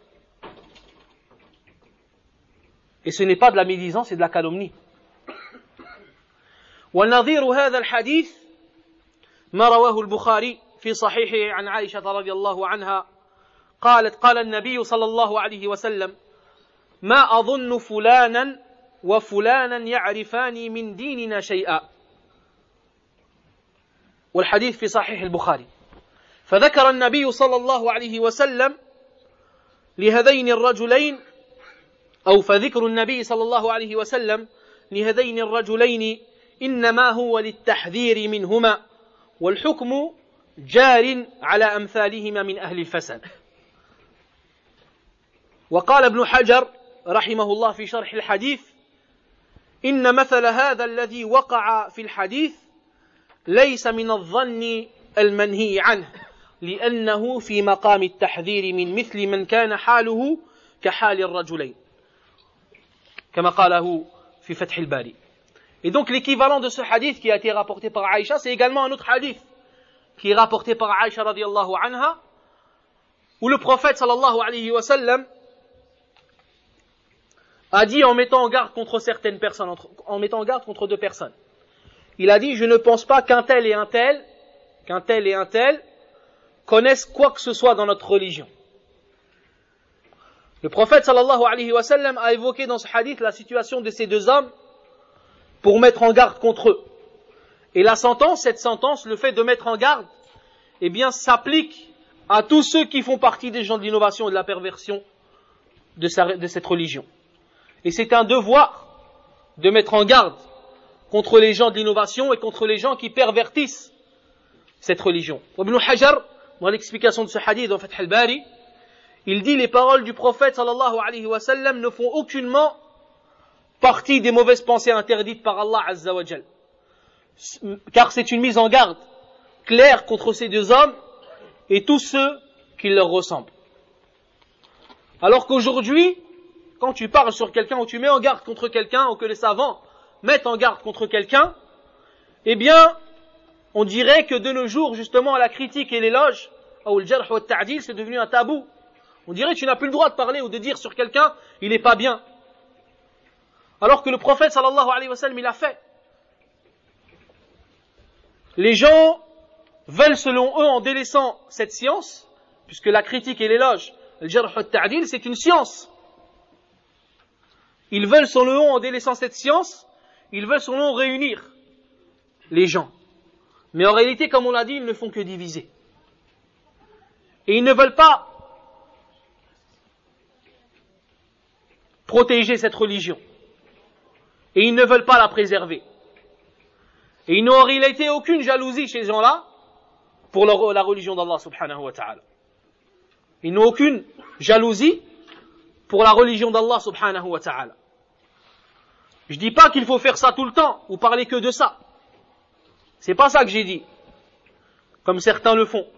Et ce n'est pas de la médisance, c'est de la calomnie. والنظير هذا الحديث ما رواه البخاري في صحيحه عن عائشة رضي الله عنها قالت: قال النبي صلى الله عليه وسلم: ما أظن فلانا وفلانا يعرفان من ديننا شيئا. والحديث في صحيح البخاري. فذكر النبي صلى الله عليه وسلم لهذين الرجلين أو فذكر النبي صلى الله عليه وسلم لهذين الرجلين إنما هو للتحذير منهما والحكم جار على أمثالهما من أهل الفساد. وقال ابن حجر رحمه الله في شرح الحديث إن مثل هذا الذي وقع في الحديث ليس من الظن المنهي عنه لأنه في مقام التحذير من مثل من كان حاله كحال الرجلين كما قاله في فتح الباري. Et donc l'équivalent de ce hadith qui a été rapporté par Aïcha, c'est également un autre hadith qui est rapporté par Aïcha radiallahu anha, où le prophète sallallahu alayhi wa sallam a dit en mettant en garde contre certaines personnes, en mettant en garde contre deux personnes. Il a dit, je ne pense pas qu'un tel et un tel, qu'un tel et un tel connaissent quoi que ce soit dans notre religion. Le prophète sallallahu alayhi wa sallam a évoqué dans ce hadith la situation de ces deux hommes pour mettre en garde contre eux. Et la sentence, cette sentence, le fait de mettre en garde, eh bien, s'applique à tous ceux qui font partie des gens de l'innovation et de la perversion de, sa, de cette religion. Et c'est un devoir de mettre en garde contre les gens de l'innovation et contre les gens qui pervertissent cette religion. Ibn Hajar, dans l'explication de ce hadith dans Fath al-Bari, il dit les paroles du prophète sallallahu alayhi wa sallam ne font aucunement partie des mauvaises pensées interdites par Allah Azza wa Jal. Car c'est une mise en garde claire contre ces deux hommes et tous ceux qui leur ressemblent. Alors qu'aujourd'hui, quand tu parles sur quelqu'un ou tu mets en garde contre quelqu'un ou que les savants mettent en garde contre quelqu'un, eh bien, on dirait que de nos jours, justement, la critique et l'éloge, ou le jarh ou le ta'dil, c'est devenu un tabou. On dirait que tu n'as plus le droit de parler ou de dire sur quelqu'un, il n'est pas bien. Alors que le prophète sallallahu alayhi wa sallam, il a fait. Les gens veulent selon eux, en délaissant cette science, puisque la critique et l'éloge, le jarh ou le ta'dil, c'est une science. Ils veulent selon eux, en délaissant cette science, ils veulent selon eux réunir les gens. Mais en réalité, comme on l'a dit, ils ne font que diviser. Et ils ne veulent pas protéger cette religion. Et ils ne veulent pas la préserver. Et ils n'ont en réalité aucune jalousie chez ces gens-là pour leur, la religion d'Allah subhanahu wa ta'ala. Ils n'ont aucune jalousie pour la religion d'Allah subhanahu wa ta'ala. Je dis pas qu'il faut faire ça tout le temps ou parler que de ça. C'est pas ça que j'ai dit, comme certains le font.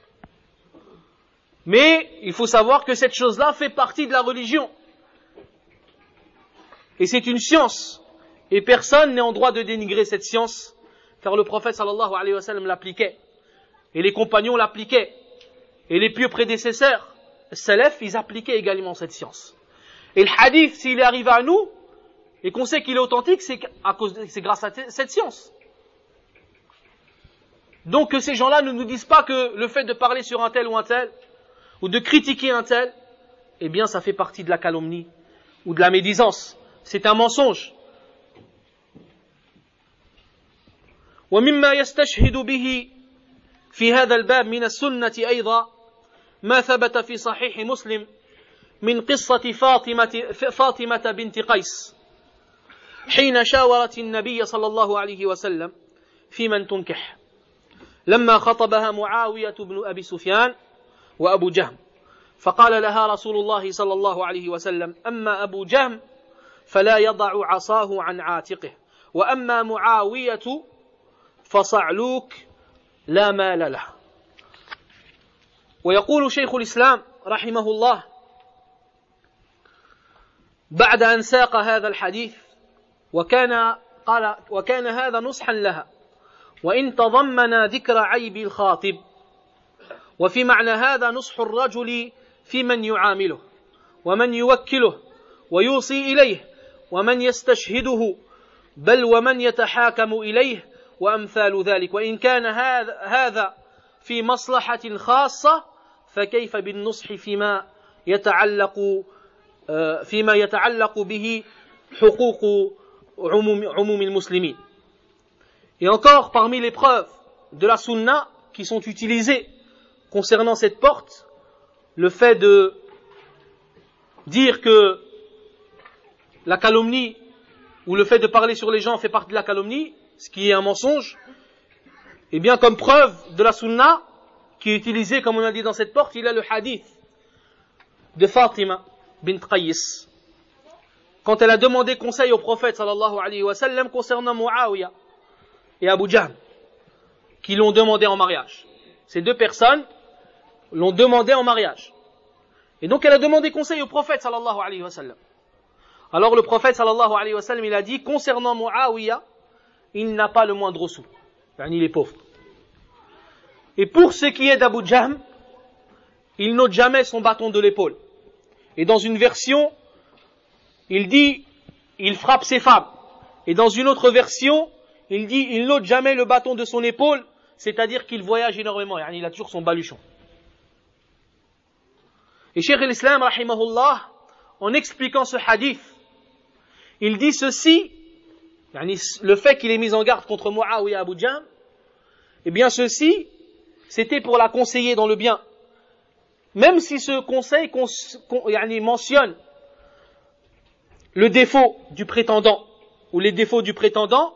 Mais il faut savoir que cette chose-là fait partie de la religion. Et c'est une science. Et personne n'est en droit de dénigrer cette science, car le prophète sallallahu alayhi wa sallam l'appliquait. Et les compagnons l'appliquaient. Et les pieux prédécesseurs, salaf, ils appliquaient également cette science. Et le hadith, s'il est arrivé à nous, et qu'on sait qu'il est authentique, c'est, à cause de, c'est grâce à t- cette science. Donc que ces gens-là ne nous disent pas que le fait de parler sur un tel ou un tel, ou de critiquer un tel, eh bien ça fait partie de la calomnie, ou de la médisance. C'est un mensonge. ومما يستشهد به في هذا الباب من السنة أيضا ما ثبت في صحيح مسلم من قصة فاطمة, فاطمة بنت قيس حين شاورت النبي صلى الله عليه وسلم في من تنكح لما خطبها معاوية بن أبي سفيان وأبو جهم فقال لها رسول الله صلى الله عليه وسلم أما أبو جهم فلا يضع عصاه عن عاتقه وأما معاوية فصعلوك لا مال له. ويقول شيخ الإسلام رحمه الله بعد أن ساق هذا الحديث وكان قال وكان هذا نصحا لها وإن تضمن ذكر عيب الخاطب وفي معنى هذا نصح الرجل في من يعامله ومن يوكله ويوصي إليه ومن يستشهده بل ومن يتحاكم إليه وأمثال ذلك وإن كان هذا هذا في مصلحة خاصة فكيف بالنصح فيما يتعلق فيما يتعلق به حقوق عموم عموم المسلمين. Et encore parmi les preuves de la sunna qui sont utilisées concernant cette porte, le fait de dire que la calomnie ou le fait de parler sur les gens fait partie de la calomnie, ce qui est un mensonge, et bien comme preuve de la sunna qui est utilisée comme on a dit dans cette porte, il y a le hadith de Fatima bint Qais, quand elle a demandé conseil au prophète sallallahu alayhi wa sallam concernant Muawiyah et Abu Jahl, qui l'ont demandé en mariage. Ces deux personnes l'ont demandé en mariage. Et donc elle a demandé conseil au prophète sallallahu alayhi wa sallam. Alors le prophète sallallahu alayhi wa sallam, il a dit, concernant Muawiyah, il n'a pas le moindre sou. Yani il est pauvre. Et pour ce qui est d'Abu Jahl, il n'ôte jamais son bâton de l'épaule. Et dans une version, il dit, il frappe ses femmes. Et dans une autre version, il dit, il n'ôte jamais le bâton de son épaule, c'est-à-dire qu'il voyage énormément. Yani il a toujours son baluchon. Et Cheikh l'Islam, rahimahullah, en expliquant ce hadith, il dit ceci, yani le fait qu'il ait mis en garde contre Muawiyah et Abu Jahl, eh bien ceci, c'était pour la conseiller dans le bien. Même si ce conseil cons, con, yani mentionne le défaut du prétendant, ou les défauts du prétendant,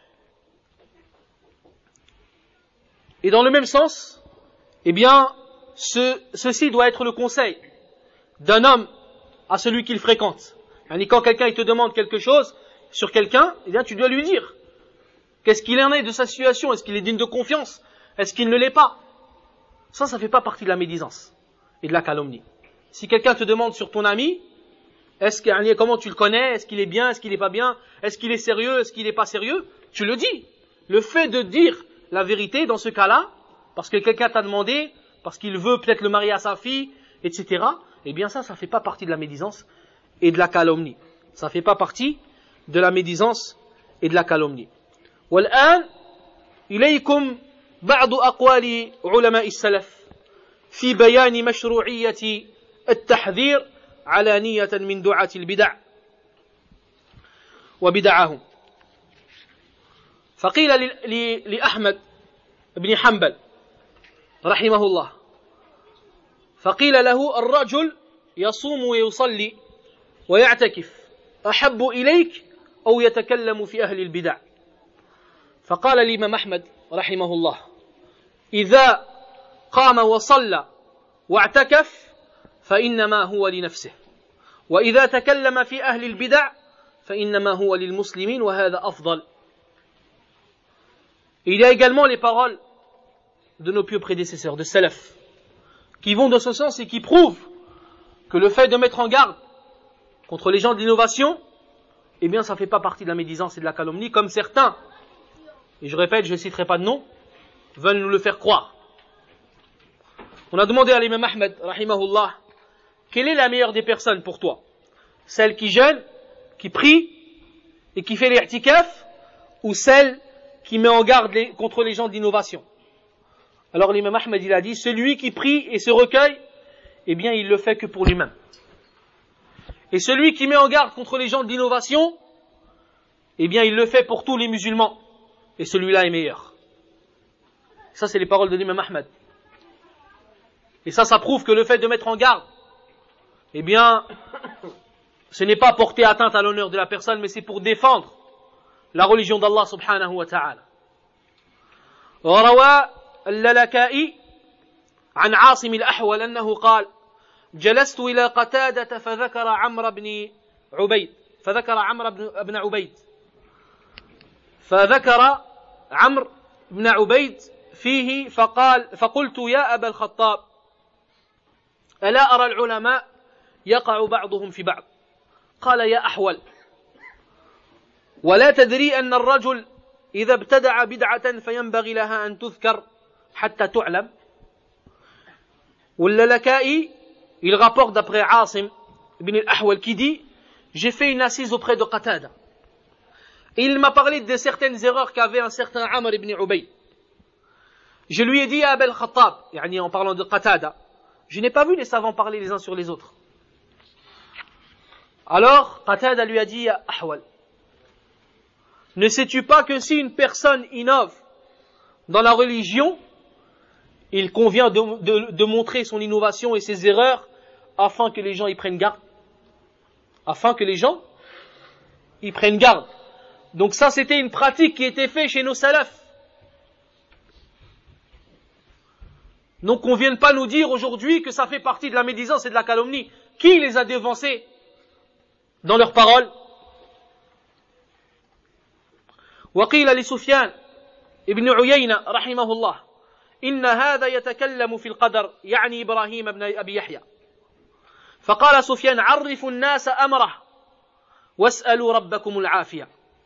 et dans le même sens, eh bien, ce, ceci doit être le conseil d'un homme à celui qu'il fréquente. Yani quand quelqu'un il te demande quelque chose sur quelqu'un, eh bien tu dois lui dire qu'est-ce qu'il en est de sa situation, est-ce qu'il est digne de confiance, est-ce qu'il ne l'est pas. Ça, ça fait pas partie de la médisance et de la calomnie. Si quelqu'un te demande sur ton ami, est-ce que, comment tu le connais, est-ce qu'il est bien, est-ce qu'il n'est pas bien, est-ce qu'il est sérieux, est-ce qu'il n'est pas sérieux, tu le dis. Le fait de dire la vérité dans ce cas-là, parce que quelqu'un t'a demandé, parce qu'il veut peut-être le marier à sa fille, et cetera, eh bien ça, ça fait pas partie de la médisance et de la calomnie. Ça fait pas partie de la médisance et de la calomnie. والآن إليكم بعض أقوال علماء السلف في بيان مشروعية التحذير علانية من دعاة البدع وبدعهم. فقيل لأحمد بن حنبل رحمه الله، فقيل له الرجل يصوم ويصلي ويعتكف أحب إليك أو يتكلم في أهل البدع؟ فقال الإمام أحمد رحمه الله: إذا قام وصلى واعتكف فإنما هو لنفسه، وإذا تكلم في أهل البدع فإنما هو للمسلمين وهذا أفضل. Il y a également les paroles de nos pieux prédécesseurs, de salaf, qui vont dans ce sens et qui prouvent que le fait de mettre en garde contre les gens de l'innovation, eh bien ça ne fait pas partie de la médisance et de la calomnie, comme certains, et je répète, je ne citerai pas de nom, veulent nous le faire croire. On a demandé à l'imam Ahmed, rahimahullah, quelle est la meilleure des personnes pour toi? Celle qui jeûne, qui prie et qui fait l'i'tikaf, ou celle qui met en garde les, contre les gens d'innovation? Alors l'imam Ahmed il a dit, celui qui prie et se recueille, eh bien il le fait que pour lui-même. Et celui qui met en garde contre les gens d'innovation, eh bien il le fait pour tous les musulmans. Et celui-là est meilleur. Ça c'est les paroles de l'imam Ahmed. Et ça, ça prouve que le fait de mettre en garde, eh bien, ce n'est pas porter atteinte à l'honneur de la personne, mais c'est pour défendre la religion d'Allah subhanahu wa ta'ala. وروى اللالكائي عن عاصم الأحول أنه قال: جلست إلى قتادة فذكر عمرو بن عبيد فذكر عمرو بن عبيد فذكر عمرو بن عبيد فيه فقال فقلت يا أبا الخطاب ألا أرى العلماء يقع بعضهم في بعض؟ قال: يا أحول، ولا تدري أن الرجل إذا ابتدع بدعة فينبغي لها أن تذكر حتى تعلم. واللالكائي, il rapporte d'après Asim ibn al-Ahwal qui dit: j'ai fait une assise auprès de Qatada et il m'a parlé de certaines erreurs qu'avait un certain Amr ibn Ubayd. Je lui ai dit à Abel Khattab, yani en parlant de Qatada, je n'ai pas vu les savants parler les uns sur les autres. Alors Qatada lui a dit: ya Ahwal, ne sais-tu pas que si une personne innove dans la religion, il convient de, de, de montrer son innovation et ses erreurs afin que les gens y prennent garde. Afin que les gens y prennent garde. Donc ça, c'était une pratique qui était faite chez nos salafs. Donc on ne vienne pas nous dire aujourd'hui que ça fait partie de la médisance et de la calomnie. Qui les a devancés dans leurs paroles? وقيل لسفيان ابن عيينة رحمه الله إن هذا يتكلم في القدر يعني إبراهيم بن أبي يحيى فقال سفيان عرفوا الناس أمره واسألوا ربكم العافية.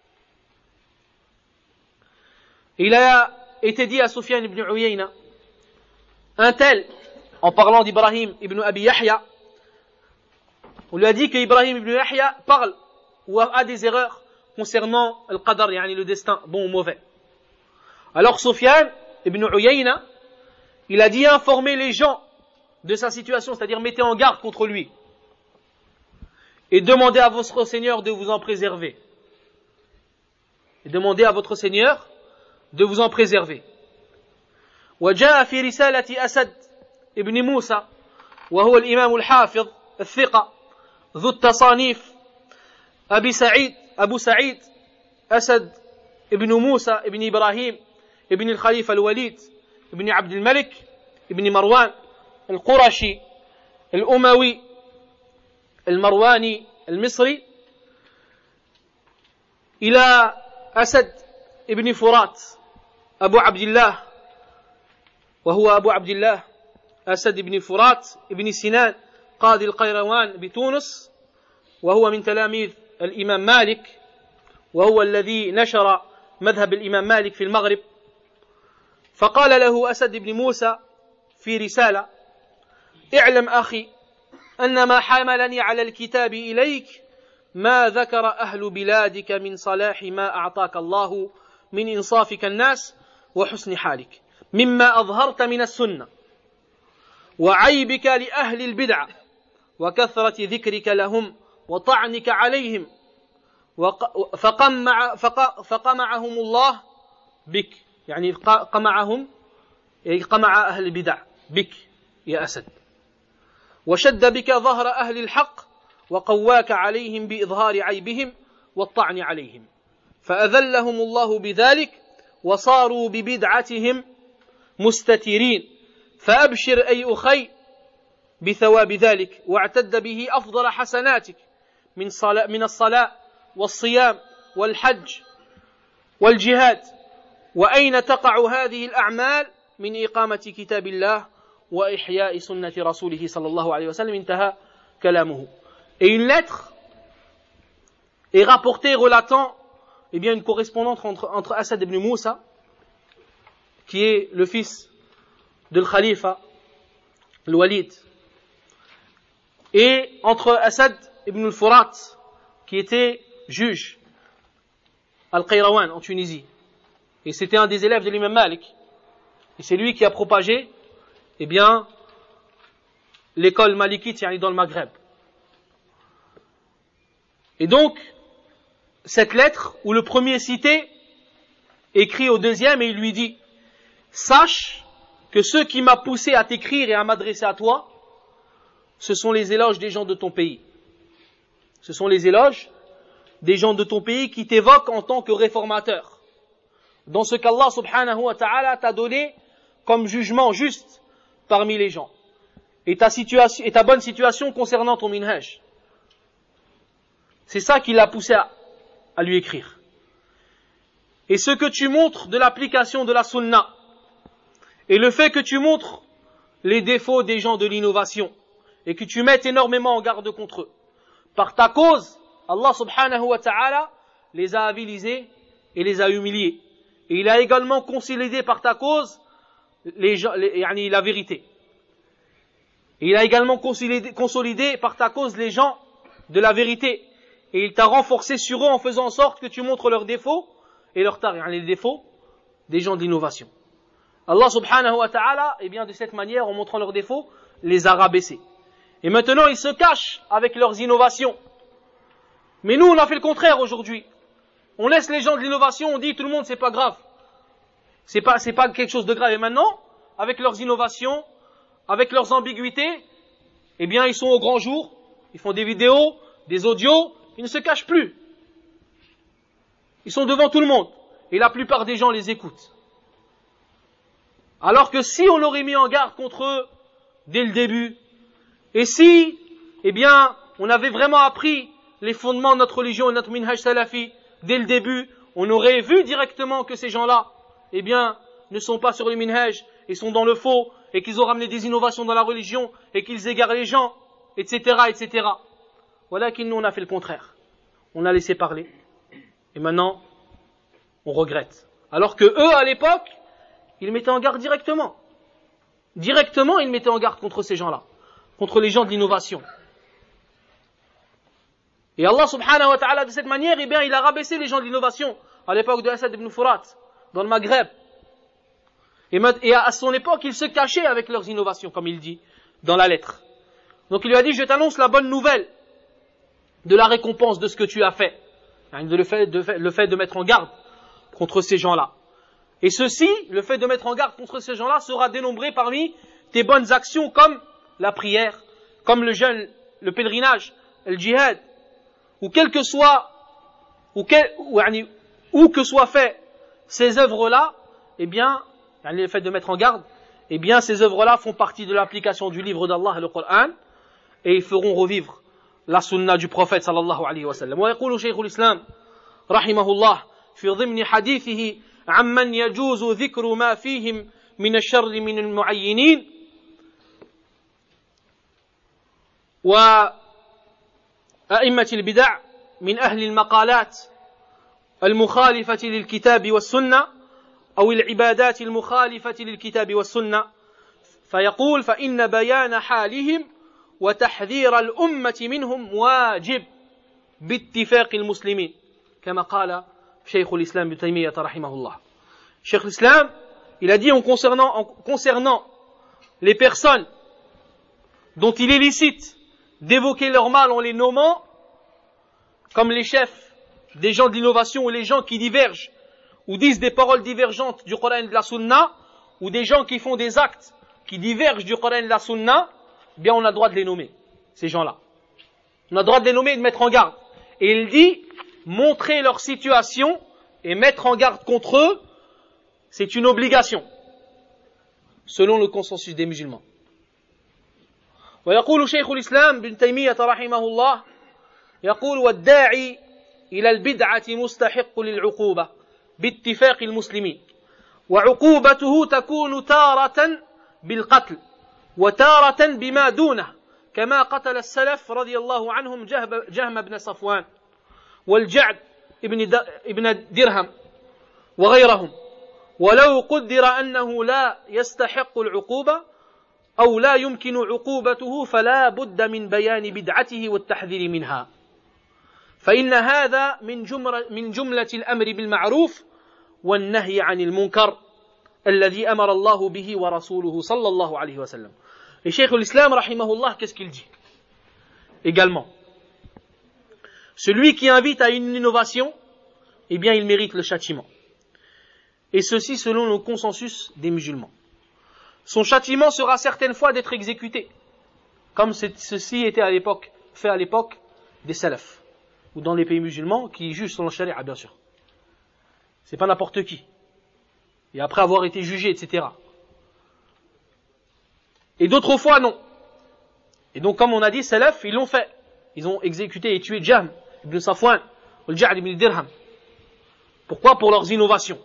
Il a été dit à Sufyan ibn Uyayna, un tel, en parlant d'Ibrahim ibn Abi Yahya, on lui a dit que Ibrahim ibn Yahya parle ou a des erreurs concernant le qadar, yani le destin, bon ou mauvais. Alors Sufyan ibn Uyayna, il a dit informer les gens de sa situation, c'est-à-dire mettez en garde contre lui et demandez à votre Seigneur de vous en préserver. Et demandez à votre Seigneur de vous en préserver. وجاء في رسالة أسد ابن موسى وهو الإمام الحافظ الثقة ذو التصانيف أبي سعيد أبو سعيد أسد ابن موسى ابن إبراهيم ابن الخليفة الوليد ابن عبد الملك ابن مروان القرشي الأموي المرواني المصري إلى أسد ابن فرات أبو عبد الله وهو أبو عبد الله أسد بن فرات ابن سنان قاضي القيروان بتونس وهو من تلاميذ الإمام مالك وهو الذي نشر مذهب الإمام مالك في المغرب. فقال له أسد بن موسى في رسالة اعلم أخي أن ما حملني على الكتاب إليك ما ذكر أهل بلادك من صلاح ما أعطاك الله من إنصافك الناس وحسن حالك مما أظهرت من السنة وعيبك لأهل البدع وكثرة ذكرك لهم وطعنك عليهم فقمع فقمعهم الله بك يعني قمعهم قمع أهل البدع بك يا أسد وشد بك ظهر أهل الحق وقواك عليهم بإظهار عيبهم والطعن عليهم فأذلهم الله بذلك وصاروا ببدعتهم مستترين فأبشر أي أخي بثواب ذلك واعتد به أفضل حسناتك من صلاة من الصلاة والصيام والحج والجهاد وأين تقع هذه الأعمال من إقامة كتاب الله وإحياء سنة رسوله صلى الله عليه وسلم انتهى كلامه. Et une lettre est rapportée relatant eh bien, une correspondance entre, entre Asad ibn Moussa, qui est le fils de le Khalifa, le Walid, et entre Asad ibn al-Furat, qui était juge al-Qayrawan en Tunisie. Et c'était un des élèves de l'imam Malik. Et c'est lui qui a propagé eh bien, l'école malikite yani dans le Maghreb. Et donc, cette lettre, où le premier cité écrit au deuxième et il lui dit « Sache que ce qui m'a poussé à t'écrire et à m'adresser à toi, ce sont les éloges des gens de ton pays. Ce sont les éloges des gens de ton pays qui t'évoquent en tant que réformateur. Dans ce qu'Allah subhanahu wa ta'ala t'a donné comme jugement juste parmi les gens. Et ta, situation, et ta bonne situation concernant ton minhaj. » C'est ça qui l'a poussé à, à lui écrire. Et ce que tu montres de l'application de la sunna, et le fait que tu montres les défauts des gens de l'innovation, et que tu mettes énormément en garde contre eux. Par ta cause, Allah subhanahu wa ta'ala les a avilisés et les a humiliés. Et il a également consolidé par ta cause les, les, yani la vérité. Et il a également consolidé, consolidé par ta cause les gens de la vérité. Et il t'a renforcé sur eux en faisant en sorte que tu montres leurs défauts et leurs tares, les défauts des gens de l'innovation. Allah subhanahu wa ta'ala, et bien de cette manière, en montrant leurs défauts, les a rabaissés. Et maintenant, ils se cachent avec leurs innovations. Mais nous, on a fait le contraire aujourd'hui. On laisse les gens de l'innovation, on dit tout le monde, c'est pas grave. C'est pas, c'est pas quelque chose de grave. Et maintenant, avec leurs innovations, avec leurs ambiguïtés, eh bien, ils sont au grand jour, ils font des vidéos, des audios, ils ne se cachent plus. Ils sont devant tout le monde. Et la plupart des gens les écoutent. Alors que si on l'aurait mis en garde contre eux dès le début, et si eh bien, on avait vraiment appris les fondements de notre religion et notre minhaj salafi dès le début, on aurait vu directement que ces gens-là, eh bien, ne sont pas sur le minhaj et sont dans le faux, et qu'ils ont ramené des innovations dans la religion, et qu'ils égarent les gens, et cetera, et cetera. Voilà qu'il nous on a fait le contraire. On a laissé parler. Et maintenant, on regrette. Alors que eux, à l'époque, ils mettaient en garde directement. Directement, ils mettaient en garde contre ces gens-là. Contre les gens de l'innovation. Et Allah subhanahu wa ta'ala, de cette manière, eh bien, il a rabaissé les gens de l'innovation. À l'époque de Asad ibn Furat, dans le Maghreb. Et à son époque, ils se cachaient avec leurs innovations, comme il dit dans la lettre. Donc il lui a dit, je t'annonce la bonne nouvelle de la récompense de ce que tu as fait. Le fait de, le fait de mettre en garde contre ces gens-là. Et ceci, le fait de mettre en garde contre ces gens-là, sera dénombré parmi tes bonnes actions comme la prière, comme le jeûne, le pèlerinage, le djihad, ou quel que soit, ou, quel, ou, ou que soient fait ces œuvres-là, eh bien, le fait de mettre en garde, eh bien, ces œuvres-là font partie de l'application du livre d'Allah, le Coran, et ils feront revivre la sunna du prophète sallallahu alayhi wa sallam. ويقول شيخ الإسلام رحمه الله في ضمن حديثه عمن يجوز ذكر ما فيهم من الشر من المعينين وأئمة البدع من أهل المقالات المخالفة للكتاب والسنة أو العبادات المخالفة للكتاب والسنة فيقول فإن بيان حالهم وتحذير الأمة منهم واجب باتفاق المسلمين كما قال شيخ الإسلام ابن تيمية رحمه الله. Cheikh l'Islam, il a dit en concernant, en concernant les personnes dont il est licite d'évoquer leur mal en les nommant, comme les chefs des gens de l'innovation ou les gens qui divergent ou disent des paroles divergentes du Coran et de la Sunna, ou des gens qui font des actes qui divergent du Coran et de la Sunna, bien on a le droit de les nommer, ces gens-là. On a le droit de les nommer et de mettre en garde. Et il dit, montrer leur situation et mettre en garde contre eux, c'est une obligation, selon le consensus des musulmans. ويقول شيخ الإسلام ابن تيمية رحمه الله يقول والداعي إلى البدعة مستحق للعقوبة باتفاق المسلمين وعقوبته تكون تارة بالقتل وتارة بما دونه كما قتل السلف رضي الله عنهم جهم بن صفوان والجعد ابن درهم وغيرهم ولو قدر أنه لا يستحق العقوبة أو لا يمكن عقوبته فلا بد من بيان بدعته والتحذير منها فإن هذا من جملة, من جملة الأمر بالمعروف والنهي عن المنكر الذي أمر الله به ورسوله صلى الله عليه وسلم. Et Cheikh l'Islam rahimahullah, qu'est-ce qu'il dit également? Celui qui invite à une innovation, eh bien il mérite le châtiment. Et ceci selon le consensus des musulmans. Son châtiment sera certaines fois d'être exécuté, comme ceci était à l'époque, fait à l'époque des salafs, ou dans les pays musulmans qui jugent selon la charia, bien sûr. C'est pas n'importe qui. Et après avoir été jugé, et cetera. Et d'autres fois, non. Et donc, comme on a dit, salaf, ils l'ont fait. Ils ont exécuté et tué Jahm ibn Safwan, ou le Ja'd ibn Dirham. Pourquoi? Pour leurs innovations.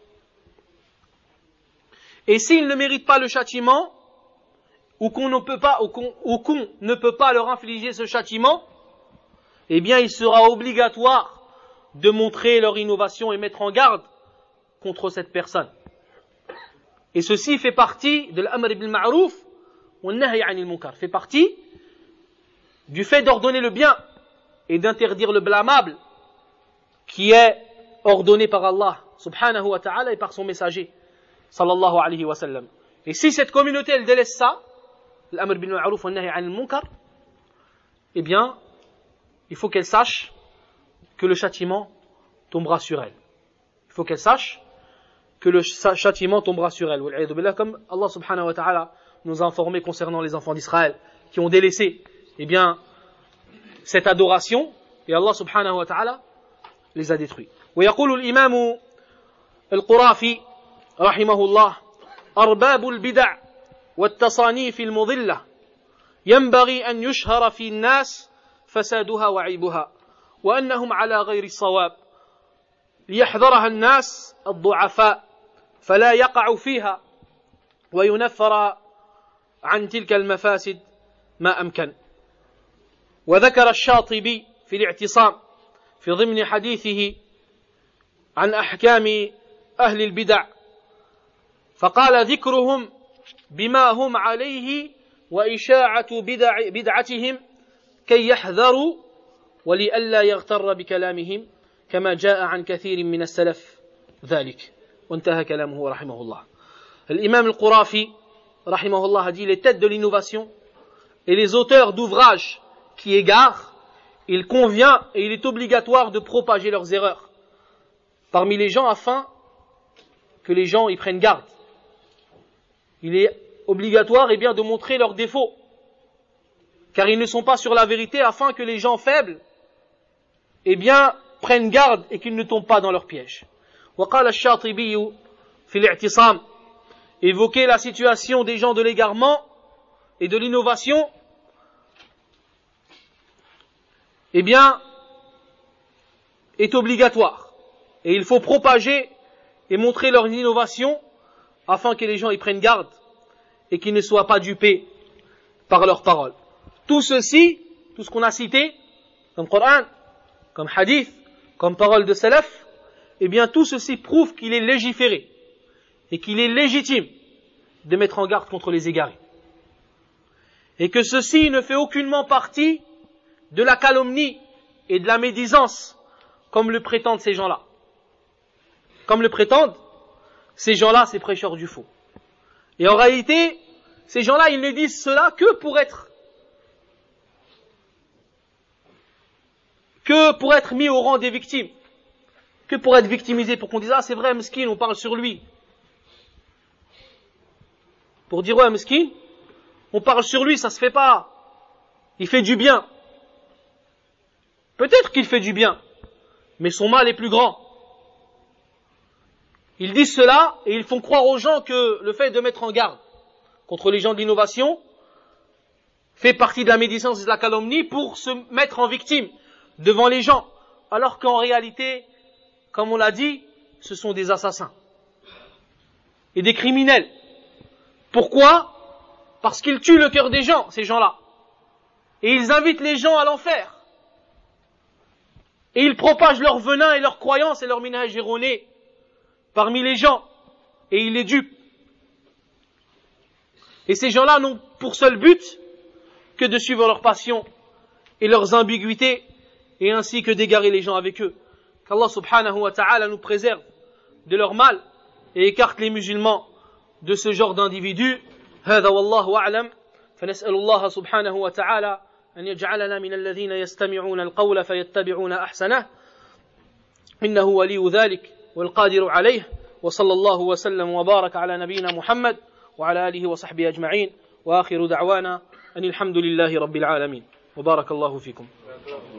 Et s'ils ne méritent pas le châtiment, ou qu'on ne peut pas, ou qu'on, ou qu'on ne peut pas leur infliger ce châtiment, eh bien, il sera obligatoire de montrer leur innovation et mettre en garde contre cette personne. Et ceci fait partie de l'amr bil ma'rouf ou nahy anil munkar, fait partie du fait d'ordonner le bien et d'interdire le blâmable qui est ordonné par Allah subhanahu wa ta'ala et par son messager sallallahu alayhi wa sallam. Et si cette communauté elle délaisse ça, l'amr bil ma'rouf ou nahy anil munkar, eh bien il faut qu'elle sache que le châtiment tombera sur elle. Il faut qu'elle sache que le châtiment tombera sur elle. Comme Allah subhanahu wa ta'ala nous a informé concernant les enfants d'Israël qui ont délaissé, eh bien, cette adoration, et Allah subhanahu wa ta'ala les a détruits. ويقول الإمام القرافي رحمه الله أرباب البدع والتصانيف المضلة ينبغي أن يشهر في الناس فسادها وعيبها وأنهم على غير الصواب ليحذرها الناس الضعفاء فلا يقع فيها وينفر عن تلك المفاسد ما أمكن. وذكر الشاطبي في الاعتصام في ضمن حديثه عن أحكام أهل البدع فقال ذكرهم بما هم عليه وإشاعة بدع بدعتهم كي يحذروا ولئلا يغتر بكلامهم كما جاء عن كثير من السلف ذلك. وانتهى كلامه رحمه الله. L'imam al-Qurafi رحمه الله a dit les têtes de l'innovation et les auteurs d'ouvrages qui égarent, il convient et il est obligatoire de propager leurs erreurs parmi les gens afin que les gens y prennent garde. Il est obligatoire eh bien, de montrer leurs défauts car ils ne sont pas sur la vérité afin que les gens faibles eh bien, prennent garde et qu'ils ne tombent pas dans leur piège. وقال الشاطبي في الاعتصام évoquer la situation des gens de l'égarement et de l'innovation eh bien, est obligatoire. Et il faut propager et montrer leur innovation afin que les gens y prennent garde et qu'ils ne soient pas dupés par leurs paroles. Tout ceci, tout ce qu'on a cité, comme Coran, comme hadith, comme parole de salaf, eh bien tout ceci prouve qu'il est légiféré et qu'il est légitime de mettre en garde contre les égarés. Et que ceci ne fait aucunement partie de la calomnie et de la médisance, comme le prétendent ces gens-là. Comme le prétendent ces gens-là, ces prêcheurs du faux. Et en réalité, ces gens-là, ils ne disent cela que pour être, que pour être mis au rang des victimes, que pour être victimisés, pour qu'on dise, ah c'est vrai, Meskin, on parle sur lui. Pour dire, ouais, Meskin, on parle sur lui, ça se fait pas. Il fait du bien. Peut-être qu'il fait du bien, mais son mal est plus grand. Ils disent cela et ils font croire aux gens que le fait de mettre en garde contre les gens de l'innovation fait partie de la médisance et de la calomnie pour se mettre en victime devant les gens, alors qu'en réalité, comme on l'a dit, ce sont des assassins et des criminels. Pourquoi ? Parce qu'ils tuent le cœur des gens, ces gens-là, et ils invitent les gens à l'enfer. Et ils propagent leur venin et leurs croyances et leur minhaj erroné parmi les gens. Et ils les dupent. Et ces gens-là n'ont pour seul but que de suivre leurs passions et leurs ambiguïtés et ainsi que d'égarer les gens avec eux. Qu'Allah subhanahu wa ta'ala nous préserve de leur mal et écarte les musulmans de ce genre d'individus. هذا والله أعلم فنسأل الله سبحانه وتعالى أن يجعلنا من الذين يستمعون القول فيتبعون أحسنه إنه ولي ذلك والقادر عليه وصلى الله وسلم وبارك على نبينا محمد وعلى آله وصحبه أجمعين وآخر دعوانا أن الحمد لله رب العالمين وبارك الله فيكم.